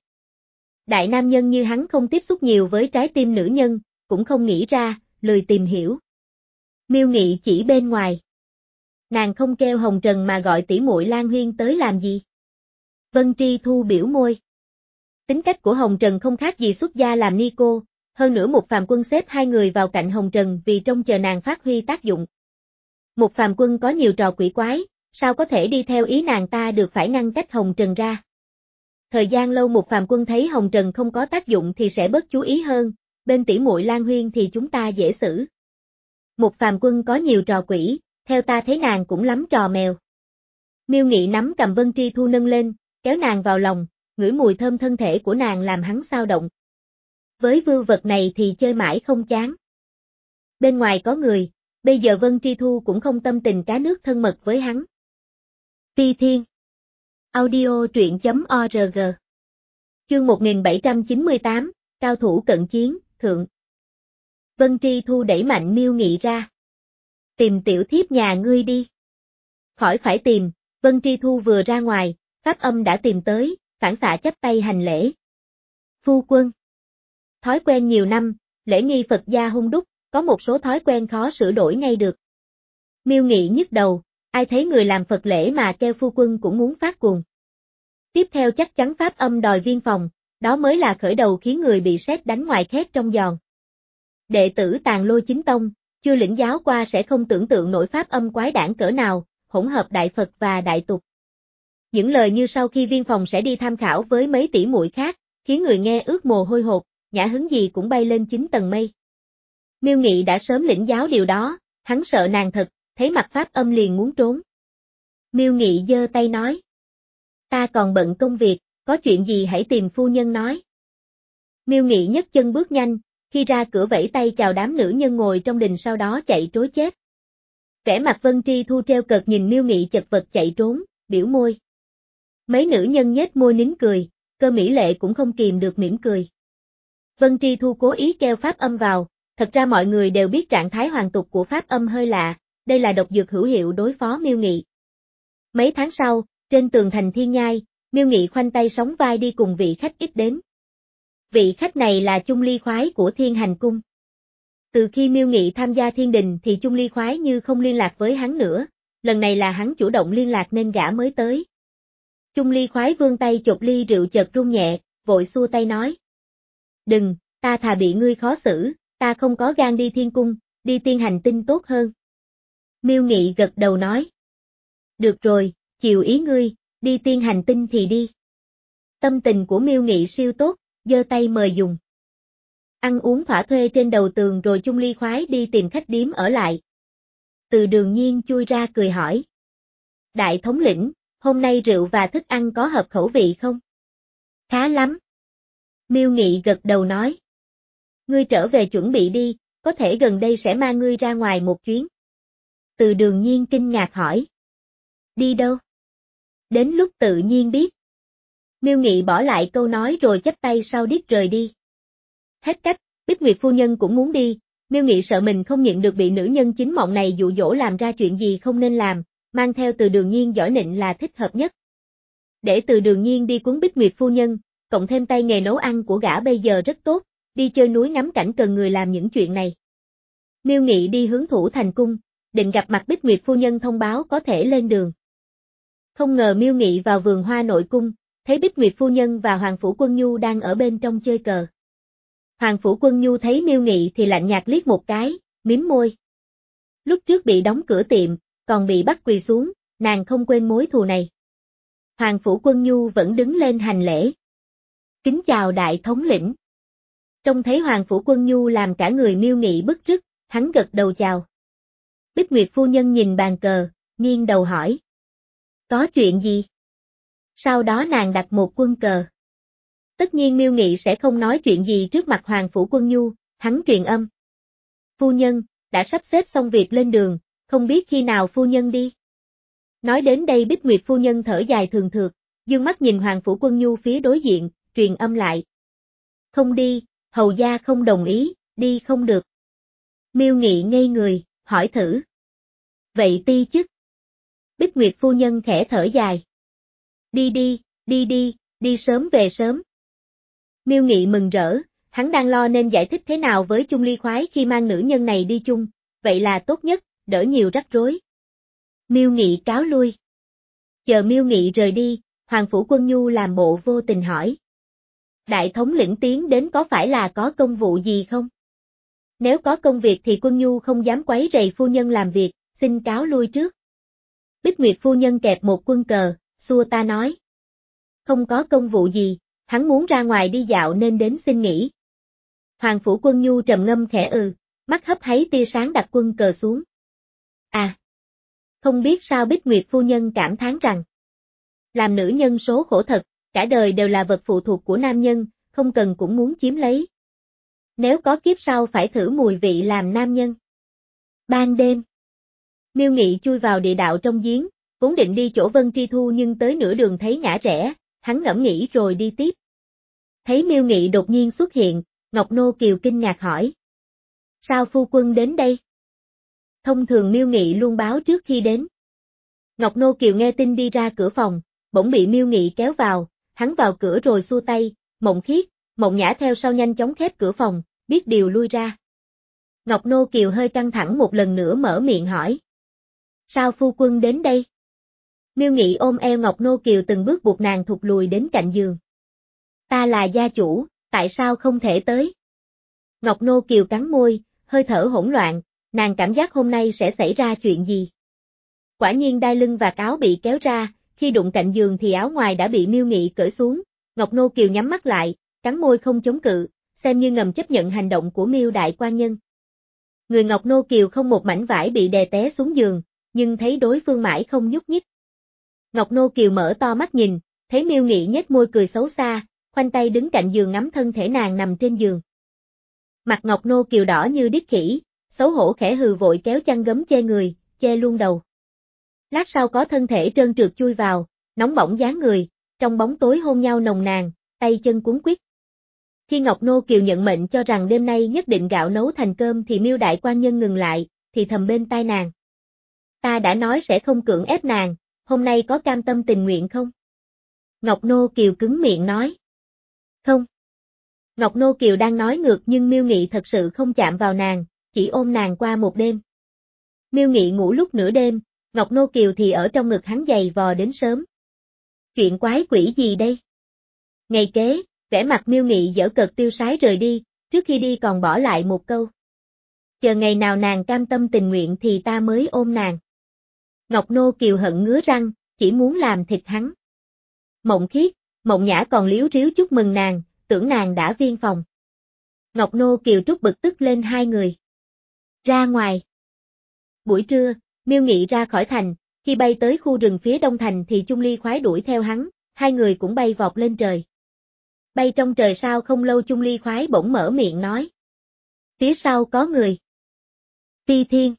Đại nam nhân như hắn không tiếp xúc nhiều với trái tim nữ nhân, cũng không nghĩ ra, lười tìm hiểu. Miêu Nghị chỉ bên ngoài. Nàng không kêu Hồng Trần mà gọi tỷ muội Lan Huyên tới làm gì? Vân Tri Thu biểu môi. Tính cách của Hồng Trần không khác gì xuất gia làm ni cô, hơn nữa Mục Phàm Quân xếp hai người vào cạnh Hồng Trần vì trông chờ nàng phát huy tác dụng. Mục Phàm Quân có nhiều trò quỷ quái, sao có thể đi theo ý nàng ta được phải ngăn cách Hồng Trần ra. Thời gian lâu Mục Phàm Quân thấy Hồng Trần không có tác dụng thì sẽ bớt chú ý hơn, bên tỷ muội Lan Huyên thì chúng ta dễ xử. Mục Phàm Quân có nhiều trò quỷ, theo ta thấy nàng cũng lắm trò mèo. Miêu Nghị nắm cầm Vân Tri Thu nâng lên, kéo nàng vào lòng, ngửi mùi thơm thân thể của nàng làm hắn xao động. Với vưu vật này thì chơi mãi không chán. Bên ngoài có người, bây giờ Vân Tri Thu cũng không tâm tình cá nước thân mật với hắn. Phi Thiên Audio truyện.org Chương một nghìn bảy trăm chín mươi tám, Cao thủ cận chiến, thượng. Vân Tri Thu đẩy mạnh Miêu Nghị ra. Tìm tiểu thiếp nhà ngươi đi. Khỏi phải tìm, Vân Tri Thu vừa ra ngoài, Pháp Âm đã tìm tới, phản xạ chắp tay hành lễ. Phu quân. Thói quen nhiều năm, lễ nghi Phật gia hung đúc, có một số thói quen khó sửa đổi ngay được. Miêu Nghị nhức đầu, ai thấy người làm Phật lễ mà kêu phu quân cũng muốn phát cuồng. Tiếp theo chắc chắn Pháp Âm đòi viên phòng, đó mới là khởi đầu khiến người bị sét đánh ngoài khét trong giòn. Đệ tử Tàng Lôi Chính Tông, chưa lĩnh giáo qua sẽ không tưởng tượng nổi Pháp Âm quái đản cỡ nào, hỗn hợp Đại Phật và Đại Tục. Những lời như sau khi viên phòng sẽ đi tham khảo với mấy tỷ muội khác, khiến người nghe ướt mồ hôi hột, nhã hứng gì cũng bay lên chín tầng mây. Miêu Nghị đã sớm lĩnh giáo điều đó, hắn sợ nàng thật, thấy mặt Pháp Âm liền muốn trốn. Miêu Nghị giơ tay nói. Ta còn bận công việc, có chuyện gì hãy tìm phu nhân nói. Miêu Nghị nhấc chân bước nhanh, khi ra cửa vẫy tay chào đám nữ nhân ngồi trong đình sau đó chạy trối chết. Vẻ mặt Vân Tri Thu treo cợt nhìn Miêu Nghị chật vật chạy trốn, biểu môi. Mấy nữ nhân nhếch môi nín cười, Cơ Mỹ Lệ cũng không kìm được mỉm cười. Vân Tri Thu cố ý kêu Pháp Âm vào, thật ra mọi người đều biết trạng thái hoàn tục của Pháp Âm hơi lạ, đây là độc dược hữu hiệu đối phó Miêu Nghị. Mấy tháng sau, trên tường thành Thiên Nhai, Miêu Nghị khoanh tay sóng vai đi cùng vị khách ít đến. Vị khách này là Chung Ly Khoái của Thiên Hành Cung. Từ khi Miêu Nghị tham gia Thiên Đình thì Chung Ly Khoái như không liên lạc với hắn nữa, lần này là hắn chủ động liên lạc nên gã mới tới. Chung Ly Khoái vươn tay chộp ly rượu chợt rung nhẹ, vội xua tay nói. Đừng, ta thà bị ngươi khó xử, ta không có gan đi Thiên Cung, đi Tiên Hành Tinh tốt hơn. Miêu Nghị gật đầu nói. Được rồi, chiều ý ngươi, đi Tiên Hành Tinh thì đi. Tâm tình của Miêu Nghị siêu tốt, giơ tay mời dùng. Ăn uống thỏa thuê trên đầu tường rồi Chung Ly Khoái đi tìm khách điếm ở lại. Từ Đường Nhiên chui ra cười hỏi. Đại thống lĩnh, hôm nay rượu và thức ăn có hợp khẩu vị không? Khá lắm. Miêu Nghị gật đầu nói. Ngươi trở về chuẩn bị đi, có thể gần đây sẽ mang ngươi ra ngoài một chuyến. Từ Đường Nhiên kinh ngạc hỏi. Đi đâu? Đến lúc tự nhiên biết. Miêu Nghị bỏ lại câu nói rồi chắp tay sau điếc rời đi. Hết cách, Bích Nguyệt phu nhân cũng muốn đi, Miêu Nghị sợ mình không nhịn được bị nữ nhân chính mộng này dụ dỗ làm ra chuyện gì không nên làm, mang theo Từ Đường Nhiên giỏi nịnh là thích hợp nhất. Để Từ Đường Nhiên đi cuốn Bích Nguyệt phu nhân, cộng thêm tay nghề nấu ăn của gã bây giờ rất tốt, đi chơi núi ngắm cảnh cần người làm những chuyện này. Miêu Nghị đi hướng Thủ Thành Cung, định gặp mặt Bích Nguyệt phu nhân thông báo có thể lên đường. Không ngờ Miêu Nghị vào vườn hoa nội cung, thấy Bích Nguyệt phu nhân và Hoàng Phủ Quân Nhu đang ở bên trong chơi cờ. Hoàng Phủ Quân Nhu thấy Miêu Nghị thì lạnh nhạt liếc một cái, mím môi. Lúc trước bị đóng cửa tiệm, còn bị bắt quỳ xuống, nàng không quên mối thù này. Hoàng Phủ Quân Nhu vẫn đứng lên hành lễ. Kính chào đại thống lĩnh. Trông thấy Hoàng Phủ Quân Nhu làm cả người Miêu Nghị bức rứt, hắn gật đầu chào. Bích Nguyệt phu nhân nhìn bàn cờ, nghiêng đầu hỏi. Có chuyện gì? Sau đó nàng đặt một quân cờ. Tất nhiên Miêu Nghị sẽ không nói chuyện gì trước mặt Hoàng Phủ Quân Nhu, hắn truyền âm. Phu nhân, đã sắp xếp xong việc lên đường, không biết khi nào phu nhân đi. Nói đến đây Bích Nguyệt phu nhân thở dài thường thượt, dương mắt nhìn Hoàng Phủ Quân Nhu phía đối diện, truyền âm lại. Không đi, hầu gia không đồng ý, đi không được. Miêu Nghị ngây người, hỏi thử. Vậy ti chức. Bích Nguyệt phu nhân khẽ thở dài. Đi đi, đi đi, đi sớm về sớm. Miêu Nghị mừng rỡ, hắn đang lo nên giải thích thế nào với Chung Ly Khoái khi mang nữ nhân này đi chung, vậy là tốt nhất, đỡ nhiều rắc rối. Miêu Nghị cáo lui. Chờ Miêu Nghị rời đi, Hoàng Phủ Quân Nhu làm bộ vô tình hỏi. Đại thống lĩnh tiến đến có phải là có công vụ gì không? Nếu có công việc thì Quân Nhu không dám quấy rầy phu nhân làm việc, xin cáo lui trước. Bích Nguyệt phu nhân kẹp một quân cờ, xua ta nói. Không có công vụ gì, hắn muốn ra ngoài đi dạo nên đến xin nghỉ. Hoàng Phủ Quân Nhu trầm ngâm khẽ ừ, mắt hấp háy tia sáng đặt quân cờ xuống. À! Không biết sao Bích Nguyệt phu nhân cảm thán rằng. Làm nữ nhân số khổ thật, cả đời đều là vật phụ thuộc của nam nhân, không cần cũng muốn chiếm lấy. Nếu có kiếp sau phải thử mùi vị làm nam nhân. Ban đêm, Miêu Nghị chui vào địa đạo trong giếng, vốn định đi chỗ Vân Tri Thu nhưng tới nửa đường thấy ngã rẽ, hắn ngẫm nghĩ rồi đi tiếp. Thấy Miêu Nghị đột nhiên xuất hiện, Ngọc Nô Kiều kinh ngạc hỏi. Sao phu quân đến đây? Thông thường Miêu Nghị luôn báo trước khi đến. Ngọc Nô Kiều nghe tin đi ra cửa phòng, bỗng bị Miêu Nghị kéo vào, hắn vào cửa rồi xua tay, Mộng Khiết, Mộng Nhã theo sau nhanh chóng khép cửa phòng, biết điều lui ra. Ngọc Nô Kiều hơi căng thẳng một lần nữa mở miệng hỏi. Sao phu quân đến đây? Miêu Nghị ôm eo Ngọc Nô Kiều từng bước buộc nàng thụt lùi đến cạnh giường. Ta là gia chủ, tại sao không thể tới? Ngọc Nô Kiều cắn môi, hơi thở hỗn loạn, nàng cảm giác hôm nay sẽ xảy ra chuyện gì? Quả nhiên đai lưng và áo bị kéo ra, khi đụng cạnh giường thì áo ngoài đã bị Miêu Nghị cởi xuống, Ngọc Nô Kiều nhắm mắt lại, cắn môi không chống cự, xem như ngầm chấp nhận hành động của Miêu đại quan nhân. Người Ngọc Nô Kiều không một mảnh vải bị đè té xuống giường, nhưng thấy đối phương mãi không nhúc nhích. Ngọc Nô Kiều mở to mắt nhìn, thấy Miêu Nghị nhếch môi cười xấu xa, khoanh tay đứng cạnh giường ngắm thân thể nàng nằm trên giường. Mặt Ngọc Nô Kiều đỏ như điếc khỉ, xấu hổ khẽ hừ vội kéo chăn gấm che người, che luôn đầu. Lát sau có thân thể trơn trượt chui vào, nóng bỏng dáng người, trong bóng tối hôn nhau nồng nàn, tay chân cuốn quýt. Khi Ngọc Nô Kiều nhận mệnh cho rằng đêm nay nhất định gạo nấu thành cơm thì Miêu đại quan nhân ngừng lại, thì thầm bên tai nàng. Ta đã nói sẽ không cưỡng ép nàng, hôm nay có cam tâm tình nguyện không? Ngọc Nô Kiều cứng miệng nói. Không. Ngọc Nô Kiều đang nói ngược nhưng Miêu Nghị thật sự không chạm vào nàng, chỉ ôm nàng qua một đêm. Miêu Nghị ngủ lúc nửa đêm, Ngọc Nô Kiều thì ở trong ngực hắn giày vò đến sớm. Chuyện quái quỷ gì đây? Ngày kế, vẻ mặt Miêu Nghị giở cợt tiêu sái rời đi, trước khi đi còn bỏ lại một câu. Chờ ngày nào nàng cam tâm tình nguyện thì ta mới ôm nàng. Ngọc Nô Kiều hận ngứa răng, chỉ muốn làm thịt hắn. Mộng Khiết, Mộng Nhã còn liếu riếu chúc mừng nàng, tưởng nàng đã viên phòng. Ngọc Nô Kiều trút bực tức lên hai người. Ra ngoài. Buổi trưa, Miêu Nghị ra khỏi thành, khi bay tới khu rừng phía đông thành thì Chung Ly khoái đuổi theo hắn, hai người cũng bay vọt lên trời. Bay trong trời sao không lâu Chung Ly khoái bỗng mở miệng nói. Phía sau có người. Phi Thiên.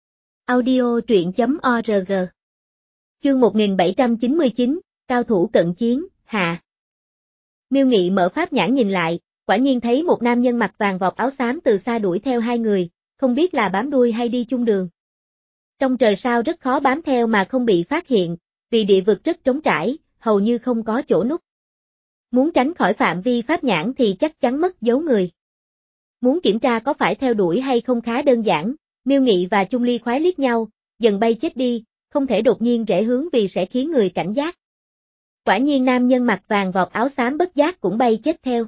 Audio truyện chấm org. Chương một nghìn bảy trăm chín mươi chín, Cao thủ cận chiến, hạ. Miêu Nghị mở pháp nhãn nhìn lại, quả nhiên thấy một nam nhân mặc vàng vọt áo xám từ xa đuổi theo hai người, không biết là bám đuôi hay đi chung đường. Trong trời sao rất khó bám theo mà không bị phát hiện, vì địa vực rất trống trải, hầu như không có chỗ núp. Muốn tránh khỏi phạm vi pháp nhãn thì chắc chắn mất dấu người. Muốn kiểm tra có phải theo đuổi hay không khá đơn giản, Miêu Nghị và Chung Ly khoái liếc nhau, dần bay chết đi, không thể đột nhiên rẽ hướng vì sẽ khiến người cảnh giác. Quả nhiên nam nhân mặc vàng vọt áo xám bất giác cũng bay chết theo.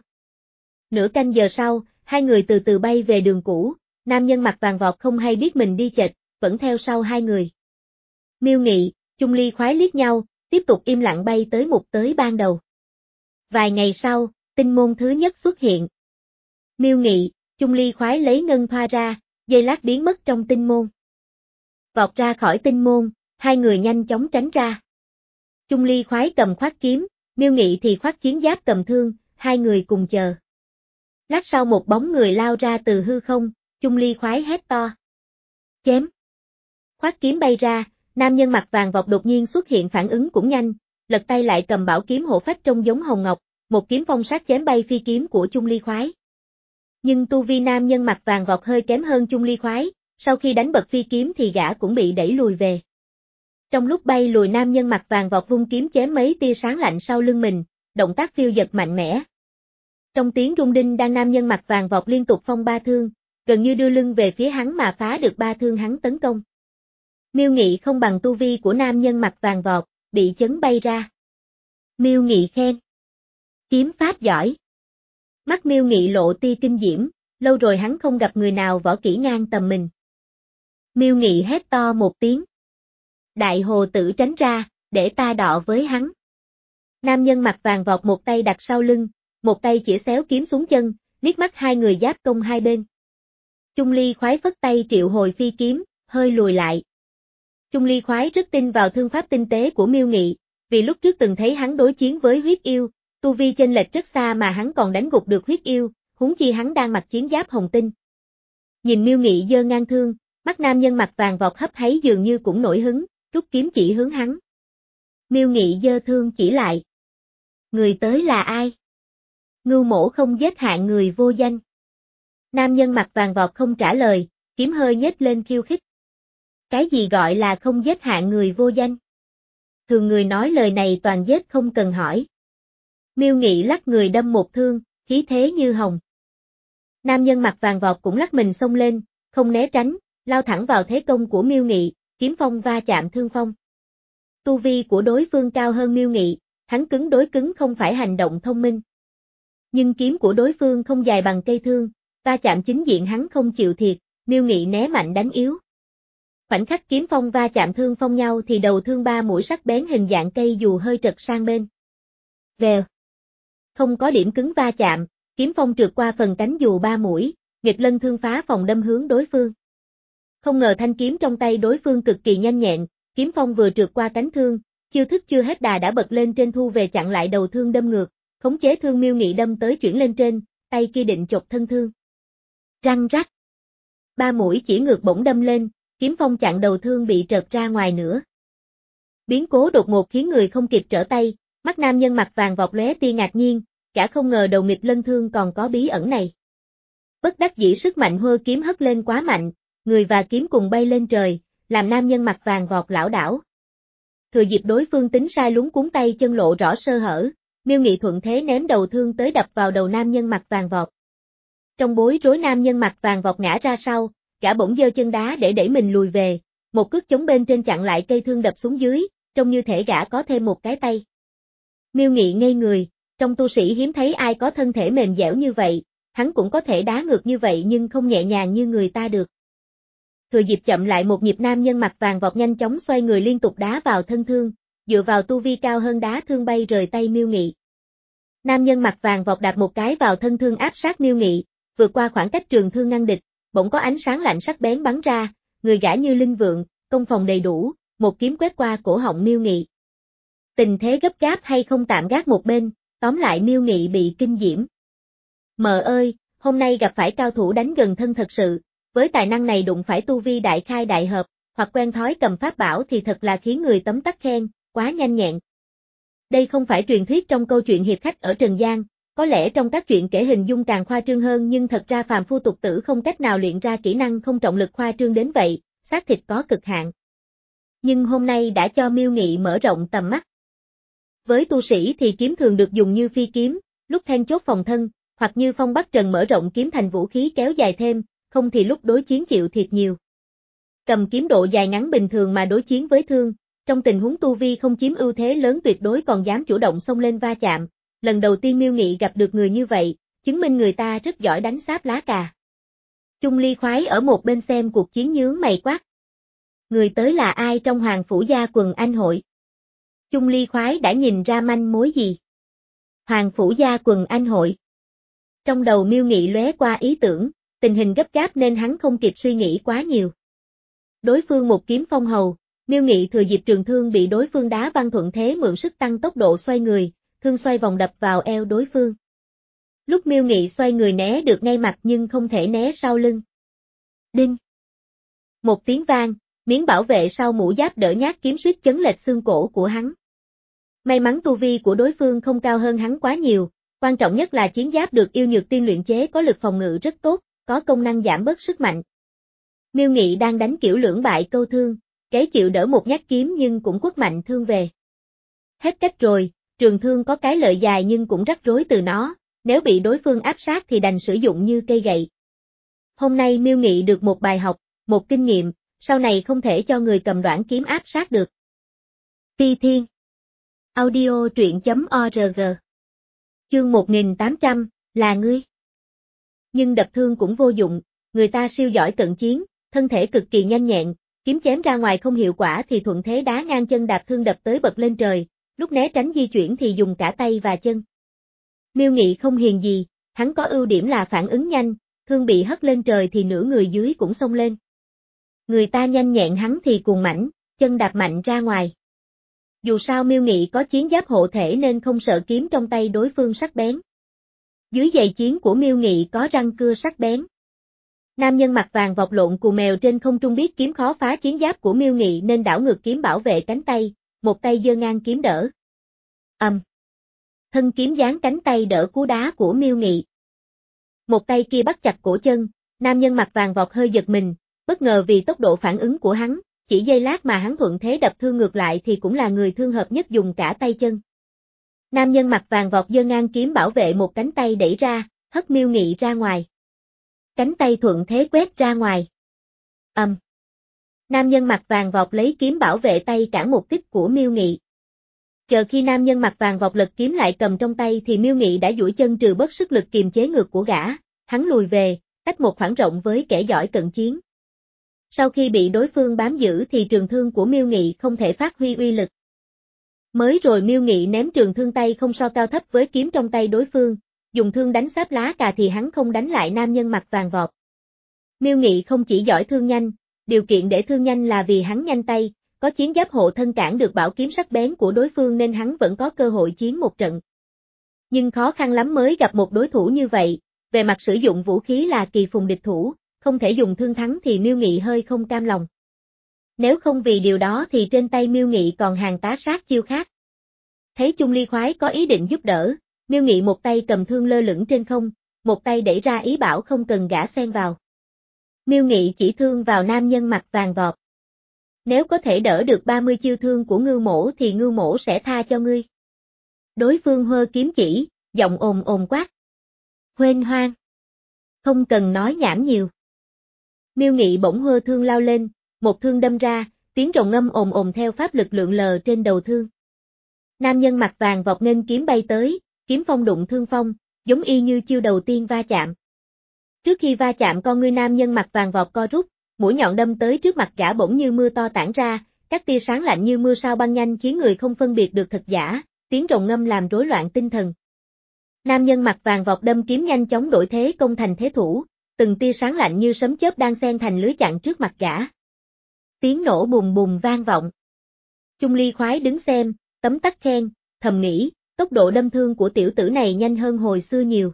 Nửa canh giờ sau, hai người từ từ bay về đường cũ, nam nhân mặc vàng vọt không hay biết mình đi chệch, vẫn theo sau hai người. Miêu Nghị, Chung Ly khoái liếc nhau, tiếp tục im lặng bay tới mục tới ban đầu. Vài ngày sau, tinh môn thứ nhất xuất hiện. Miêu Nghị, Chung Ly khoái lấy ngân thoa ra, giây lát biến mất trong tinh môn. Vọt ra khỏi tinh môn, hai người nhanh chóng tránh ra. Chung Ly khoái cầm khoát kiếm, Miêu Nghị thì khoác chiến giáp cầm thương, hai người cùng chờ. Lát sau một bóng người lao ra từ hư không, Chung Ly khoái hét to. Chém. Khoát kiếm bay ra, nam nhân mặc vàng vọt đột nhiên xuất hiện phản ứng cũng nhanh, lật tay lại cầm bảo kiếm hộ phách trông giống hồng ngọc, một kiếm phong sát chém bay phi kiếm của Chung Ly khoái. Nhưng tu vi nam nhân mặc vàng vọt hơi kém hơn Chung Ly khoái, sau khi đánh bật phi kiếm thì gã cũng bị đẩy lùi về. Trong lúc bay lùi nam nhân mặc vàng vọt vung kiếm chém mấy tia sáng lạnh sau lưng mình, động tác phiêu dật mạnh mẽ. Trong tiếng rung đinh đang nam nhân mặc vàng vọt liên tục phong ba thương, gần như đưa lưng về phía hắn mà phá được ba thương hắn tấn công. Miêu Nghị không bằng tu vi của nam nhân mặc vàng vọt, bị chấn bay ra. Miêu Nghị khen. Kiếm pháp giỏi. Mắt Miêu Nghị lộ tia kinh diễm, lâu rồi hắn không gặp người nào võ kỹ ngang tầm mình. Miêu Nghị hét to một tiếng. Đại hồ tử tránh ra, để ta đọ với hắn. Nam nhân mặc vàng vọt một tay đặt sau lưng, một tay chĩa xéo kiếm xuống chân, liếc mắt hai người giáp công hai bên. Chung Ly khoái phất tay triệu hồi phi kiếm, hơi lùi lại. Chung Ly khoái rất tin vào thương pháp tinh tế của Miêu Nghị, vì lúc trước từng thấy hắn đối chiến với huyết yêu, tu vi chênh lệch rất xa mà hắn còn đánh gục được huyết yêu, huống chi hắn đang mặc chiến giáp hồng tinh. Nhìn Miêu Nghị giơ ngang thương, Mắt nam nhân mặt vàng vọt hấp háy dường như cũng nổi hứng, rút kiếm chỉ hướng hắn. Miêu Nghị giơ thương chỉ lại. Người tới là ai? Ngưu mỗ không giết hạng người vô danh. Nam nhân mặt vàng vọt không trả lời, kiếm hơi nhếch lên khiêu khích. Cái gì gọi là không giết hạng người vô danh? Thường người nói lời này toàn giết không cần hỏi. Miêu Nghị lắc người đâm một thương, khí thế như hồng. Nam nhân mặt vàng vọt cũng lắc mình xông lên, không né tránh, lao thẳng vào thế công của Miêu Nghị, kiếm phong va chạm thương phong. Tu vi của đối phương cao hơn Miêu Nghị, hắn cứng đối cứng không phải hành động thông minh. Nhưng kiếm của đối phương không dài bằng cây thương, va chạm chính diện hắn không chịu thiệt, Miêu Nghị né mạnh đánh yếu. Khoảnh khắc kiếm phong va chạm thương phong nhau thì đầu thương ba mũi sắc bén hình dạng cây dù hơi trật sang bên. Vèo. Không có điểm cứng va chạm, kiếm phong trượt qua phần cánh dù ba mũi, nghịch lân thương phá phòng đâm hướng đối phương. Không ngờ thanh kiếm trong tay đối phương cực kỳ nhanh nhẹn, kiếm phong vừa trượt qua cánh thương, chiêu thức chưa hết đà đã bật lên trên thu về chặn lại đầu thương đâm ngược, khống chế thương Miêu Nghị đâm tới chuyển lên trên, tay kia định chộp thân thương. Răng rắc. Ba mũi chỉ ngược bổng đâm lên, kiếm phong chặn đầu thương bị trật ra ngoài nữa. Biến cố đột ngột khiến người không kịp trở tay, mắt nam nhân mặt vàng vọt lóe tia ngạc nhiên, cả không ngờ đầu nghịch lân thương còn có bí ẩn này. Bất đắc dĩ sức mạnh hơ kiếm hất lên quá mạnh, người và kiếm cùng bay lên trời, làm nam nhân mặt vàng vọt lảo đảo. Thừa dịp đối phương tính sai lúng cuốn tay chân lộ rõ sơ hở, Miêu Nghị thuận thế ném đầu thương tới đập vào đầu nam nhân mặt vàng vọt. Trong bối rối nam nhân mặt vàng vọt ngã ra sau, gã bỗng giơ chân đá để đẩy mình lùi về, một cước chống bên trên chặn lại cây thương đập xuống dưới, trông như thể gã có thêm một cái tay. Miêu Nghị ngây người, trong tu sĩ hiếm thấy ai có thân thể mềm dẻo như vậy, hắn cũng có thể đá ngược như vậy nhưng không nhẹ nhàng như người ta được. Thừa dịp chậm lại một nhịp nam nhân mặt vàng vọt nhanh chóng xoay người liên tục đá vào thân thương, dựa vào tu vi cao hơn đá thương bay rời tay Miêu Nghị. Nam nhân mặt vàng vọt đạp một cái vào thân thương áp sát Miêu Nghị, vượt qua khoảng cách trường thương ngăn địch, bỗng có ánh sáng lạnh sắc bén bắn ra, người gã như linh vượng, công phòng đầy đủ, một kiếm quét qua cổ họng Miêu Nghị. Tình thế gấp gáp hay không tạm gác một bên, tóm lại Miêu Nghị bị kinh diễm. Mờ ơi, hôm nay gặp phải cao thủ đánh gần thân thật sự, với tài năng này đụng phải tu vi đại khai đại hợp, hoặc quen thói cầm pháp bảo thì thật là khiến người tấm tắc khen, quá nhanh nhẹn. Đây không phải truyền thuyết trong câu chuyện hiệp khách ở Trần gian, có lẽ trong các chuyện kể hình dung càng khoa trương hơn nhưng thật ra phàm phu tục tử không cách nào luyện ra kỹ năng không trọng lực khoa trương đến vậy, xác thịt có cực hạn. Nhưng hôm nay đã cho Miêu Nghị mở rộng tầm mắt. Với tu sĩ thì kiếm thường được dùng như phi kiếm, lúc then chốt phòng thân, hoặc như Phong Bắc Trần mở rộng kiếm thành vũ khí kéo dài thêm, không thì lúc đối chiến chịu thiệt nhiều. Cầm kiếm độ dài ngắn bình thường mà đối chiến với thương, trong tình huống tu vi không chiếm ưu thế lớn tuyệt đối còn dám chủ động xông lên va chạm, lần đầu tiên Miêu Nghị gặp được người như vậy, chứng minh người ta rất giỏi đánh sáp lá cà. Chung Ly khoái ở một bên xem cuộc chiến nhướng mày quát. Người tới là ai trong Hoàng Phủ Gia Quần Anh hội? Chung Ly khoái đã nhìn ra manh mối gì? Hoàng Phủ Gia Quần Anh hội. Trong đầu Miêu Nghị lóe qua ý tưởng, tình hình gấp gáp nên hắn không kịp suy nghĩ quá nhiều. Đối phương một kiếm phong hầu, Miêu Nghị thừa dịp trường thương bị đối phương đá văng thuận thế mượn sức tăng tốc độ xoay người, thương xoay vòng đập vào eo đối phương. Lúc Miêu Nghị xoay người né được ngay mặt nhưng không thể né sau lưng. Đinh! Một tiếng vang, miếng bảo vệ sau mũ giáp đỡ nhát kiếm suýt chấn lệch xương cổ của hắn. May mắn tu vi của đối phương không cao hơn hắn quá nhiều, quan trọng nhất là chiến giáp được yêu nhược tiên luyện chế có lực phòng ngự rất tốt, có công năng giảm bớt sức mạnh. Miêu Nghị đang đánh kiểu lưỡng bại câu thương, kế chịu đỡ một nhát kiếm nhưng cũng quất mạnh thương về. Hết cách rồi, trường thương có cái lợi dài nhưng cũng rắc rối từ nó, nếu bị đối phương áp sát thì đành sử dụng như cây gậy. Hôm nay Miêu Nghị được một bài học, một kinh nghiệm, sau này không thể cho người cầm đoản kiếm áp sát được. Phi Thiên Audio truyện chấm org Chương một nghìn tám trăm, là ngươi. Nhưng đập thương cũng vô dụng, người ta siêu giỏi cận chiến, thân thể cực kỳ nhanh nhẹn, kiếm chém ra ngoài không hiệu quả thì thuận thế đá ngang chân đạp thương đập tới bật lên trời, lúc né tránh di chuyển thì dùng cả tay và chân. Miêu Nghị không hiền gì, hắn có ưu điểm là phản ứng nhanh, thương bị hất lên trời thì nửa người dưới cũng xông lên. Người ta nhanh nhẹn hắn thì cuồng mãnh, chân đạp mạnh ra ngoài. Dù sao Miêu Nghị có chiến giáp hộ thể nên không sợ kiếm trong tay đối phương sắc bén. Dưới giày chiến của Miêu Nghị có răng cưa sắc bén. Nam nhân mặt vàng vọt lộn cù mèo trên không trung biết kiếm khó phá chiến giáp của Miêu Nghị nên đảo ngược kiếm bảo vệ cánh tay, một tay giơ ngang kiếm đỡ. Ầm. Um. Thân kiếm giáng cánh tay đỡ cú đá của Miêu Nghị. Một tay kia bắt chặt cổ chân, nam nhân mặt vàng vọt hơi giật mình, bất ngờ vì tốc độ phản ứng của hắn, chỉ giây lát mà hắn thuận thế đập thương ngược lại thì cũng là người thương hợp nhất dùng cả tay chân. Nam nhân mặt vàng vọt giơ ngang kiếm bảo vệ một cánh tay đẩy ra, hất Miêu Nghị ra ngoài. Cánh tay thuận thế quét ra ngoài. Ầm. Um. Nam nhân mặt vàng vọt lấy kiếm bảo vệ tay cản một kích của Miêu Nghị. Chờ khi nam nhân mặt vàng vọt lật kiếm lại cầm trong tay thì Miêu Nghị đã duỗi chân trừ bớt sức lực kiềm chế ngược của gã, hắn lùi về, tách một khoảng rộng với kẻ giỏi cận chiến. Sau khi bị đối phương bám giữ thì trường thương của Miêu Nghị không thể phát huy uy lực. Mới rồi Miêu Nghị ném trường thương tay không so cao thấp với kiếm trong tay đối phương, dùng thương đánh sáp lá cà thì hắn không đánh lại nam nhân mặt vàng vọt. Miêu Nghị không chỉ giỏi thương nhanh, điều kiện để thương nhanh là vì hắn nhanh tay, có chiến giáp hộ thân cản được bảo kiếm sắc bén của đối phương nên hắn vẫn có cơ hội chiến một trận. Nhưng khó khăn lắm mới gặp một đối thủ như vậy, về mặt sử dụng vũ khí là kỳ phùng địch thủ, không thể dùng thương thắng thì Miêu Nghị hơi không cam lòng. Nếu không vì điều đó thì trên tay Miêu Nghị còn hàng tá sát chiêu khác. Thấy Chung Ly khoái có ý định giúp đỡ, Miêu Nghị một tay cầm thương lơ lửng trên không, một tay đẩy ra ý bảo không cần gã xen vào. Miêu Nghị chỉ thương vào nam nhân mặt vàng vọt. Nếu có thể đỡ được ba mươi chiêu thương của Ngưu Mỗ thì Ngưu Mỗ sẽ tha cho ngươi. Đối phương hơ kiếm chỉ, giọng ồn ồn quát. Huênh hoang. Không cần nói nhảm nhiều. Miêu Nghị bỗng hơ thương lao lên, một thương đâm ra, tiếng rồng ngâm ồn ồn theo pháp lực lượn lờ trên đầu thương. Nam nhân mặt vàng vọt nên kiếm bay tới, kiếm phong đụng thương phong, giống y như chiêu đầu tiên va chạm. Trước khi va chạm con ngươi nam nhân mặt vàng vọt co rút, mũi nhọn đâm tới trước mặt gã bỗng như mưa to tản ra, các tia sáng lạnh như mưa sao băng nhanh khiến người không phân biệt được thật giả, tiếng rồng ngâm làm rối loạn tinh thần. Nam nhân mặt vàng vọt đâm kiếm nhanh chóng đổi thế công thành thế thủ, từng tia sáng lạnh như sấm chớp đang xen thành lưới chặn trước mặt gã. Tiếng nổ bùng bùng vang vọng. Chung Ly khoái đứng xem, tấm tắc khen, thầm nghĩ, tốc độ đâm thương của tiểu tử này nhanh hơn hồi xưa nhiều.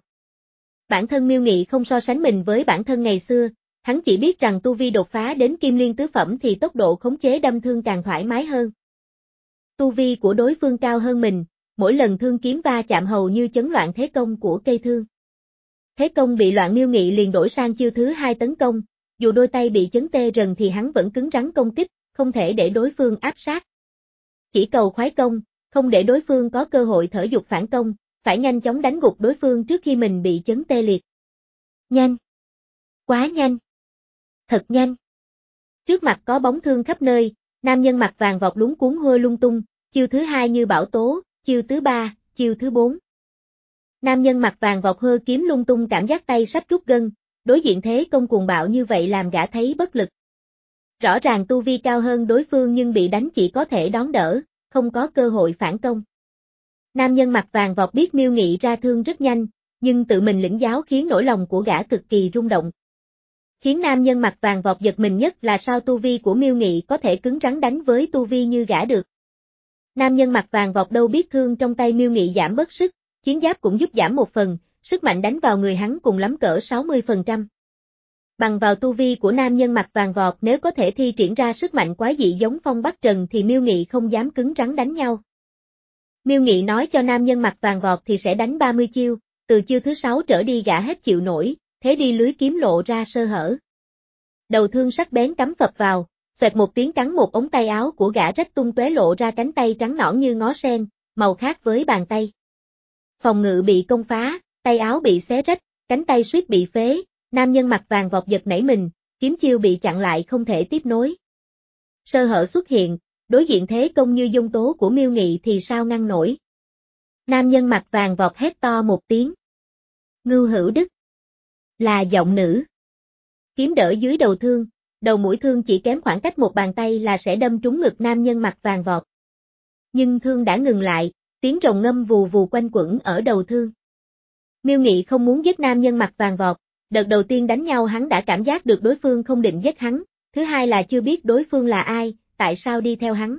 Bản thân Miêu Nghị không so sánh mình với bản thân ngày xưa, hắn chỉ biết rằng tu vi đột phá đến Kim Liên tứ phẩm thì tốc độ khống chế đâm thương càng thoải mái hơn. Tu vi của đối phương cao hơn mình, mỗi lần thương kiếm va chạm hầu như chấn loạn thế công của cây thương. Thế công bị loạn Miêu Nghị liền đổi sang chiêu thứ hai tấn công, dù đôi tay bị chấn tê rần thì hắn vẫn cứng rắn công kích, không thể để đối phương áp sát. Chỉ cầu khoái công, không để đối phương có cơ hội thở dục phản công, phải nhanh chóng đánh gục đối phương trước khi mình bị chấn tê liệt. Nhanh! Quá nhanh! Thật nhanh! Trước mặt có bóng thương khắp nơi, nam nhân mặt vàng vọt luống cuốn hơ lung tung, chiêu thứ hai như bão tố, chiêu thứ ba, chiêu thứ bốn. Nam nhân mặt vàng vọt hơ kiếm lung tung cảm giác tay sắp rút gân, đối diện thế công cuồng bạo như vậy làm gã thấy bất lực. Rõ ràng tu vi cao hơn đối phương nhưng bị đánh chỉ có thể đón đỡ, không có cơ hội phản công. Nam nhân mặt vàng vọt biết Miêu Nghị ra thương rất nhanh, nhưng tự mình lĩnh giáo khiến nỗi lòng của gã cực kỳ rung động. Khiến nam nhân mặt vàng vọt giật mình nhất là sao tu vi của Miêu Nghị có thể cứng rắn đánh với tu vi như gã được. Nam nhân mặt vàng vọt đâu biết thương trong tay Miêu Nghị giảm bớt sức, chiến giáp cũng giúp giảm một phần, sức mạnh đánh vào người hắn cùng lắm cỡ sáu mươi phần trăm. Bằng vào tu vi của nam nhân mặt vàng vọt nếu có thể thi triển ra sức mạnh quái dị giống Phong Bắc Trần thì Miêu Nghị không dám cứng rắn đánh nhau. Miêu Nghị nói cho nam nhân mặt vàng vọt thì sẽ đánh ba mươi chiêu, từ chiêu thứ sáu trở đi gã hết chịu nổi, thế đi lưới kiếm lộ ra sơ hở. Đầu thương sắc bén cắm phập vào, xoẹt một tiếng cắn một ống tay áo của gã rách tung tóe lộ ra cánh tay trắng nõn như ngó sen, màu khác với bàn tay. Phòng ngự bị công phá, tay áo bị xé rách, cánh tay suýt bị phế, nam nhân mặt vàng vọt giật nảy mình, kiếm chiêu bị chặn lại không thể tiếp nối. Sơ hở xuất hiện, đối diện thế công như dông tố của Miêu Nghị thì sao ngăn nổi. Nam nhân mặt vàng vọt hét to một tiếng. Ngưu Hữu Đức. Là giọng nữ. Kiếm đỡ dưới đầu thương, đầu mũi thương chỉ kém khoảng cách một bàn tay là sẽ đâm trúng ngực nam nhân mặt vàng vọt. Nhưng thương đã ngừng lại, tiếng rồng ngâm vù vù quanh quẩn ở đầu thương. Miêu Nghị không muốn giết nam nhân mặt vàng vọt, đợt đầu tiên đánh nhau hắn đã cảm giác được đối phương không định giết hắn, thứ hai là chưa biết đối phương là ai, tại sao đi theo hắn.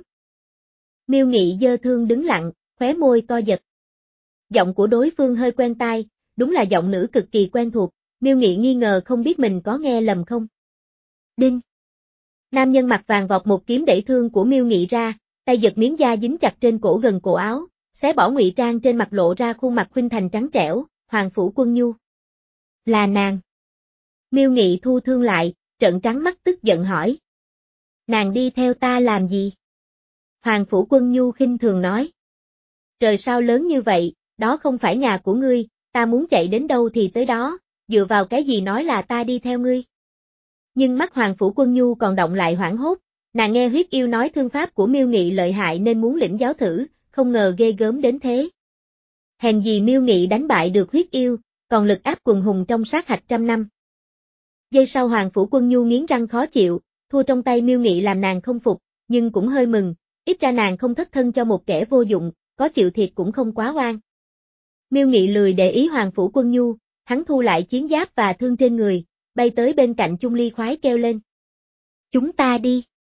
Miêu Nghị giơ thương đứng lặng, khóe môi co giật. Giọng của đối phương hơi quen tai, đúng là giọng nữ cực kỳ quen thuộc, Miêu Nghị nghi ngờ không biết mình có nghe lầm không. Đinh. Nam nhân mặc vàng vọt một kiếm đẩy thương của Miêu Nghị ra, tay giật miếng da dính chặt trên cổ gần cổ áo, xé bỏ ngụy trang trên mặt lộ ra khuôn mặt khuynh thành trắng trẻo, Hoàng Phủ Quân Nhu. Là nàng. Miêu Nghị thu thương lại, trợn trắng mắt tức giận hỏi. Nàng đi theo ta làm gì? Hoàng Phủ Quân Nhu khinh thường nói. Trời sao lớn như vậy, đó không phải nhà của ngươi, ta muốn chạy đến đâu thì tới đó, dựa vào cái gì nói là ta đi theo ngươi? Nhưng mắt Hoàng Phủ Quân Nhu còn động lại hoảng hốt, nàng nghe huyết yêu nói thương pháp của Miêu Nghị lợi hại nên muốn lĩnh giáo thử, không ngờ ghê gớm đến thế. Hèn gì Miêu Nghị đánh bại được huyết yêu, còn lực áp quần hùng trong sát hạch trăm năm. Giây sau Hoàng Phủ Quân Nhu nghiến răng khó chịu, thua trong tay Miêu Nghị làm nàng không phục, nhưng cũng hơi mừng, ít ra nàng không thất thân cho một kẻ vô dụng, có chịu thiệt cũng không quá oan. Miêu Nghị lười để ý Hoàng Phủ Quân Nhu, hắn thu lại chiến giáp và thương trên người, bay tới bên cạnh Chung Ly khoái kêu lên. Chúng ta đi.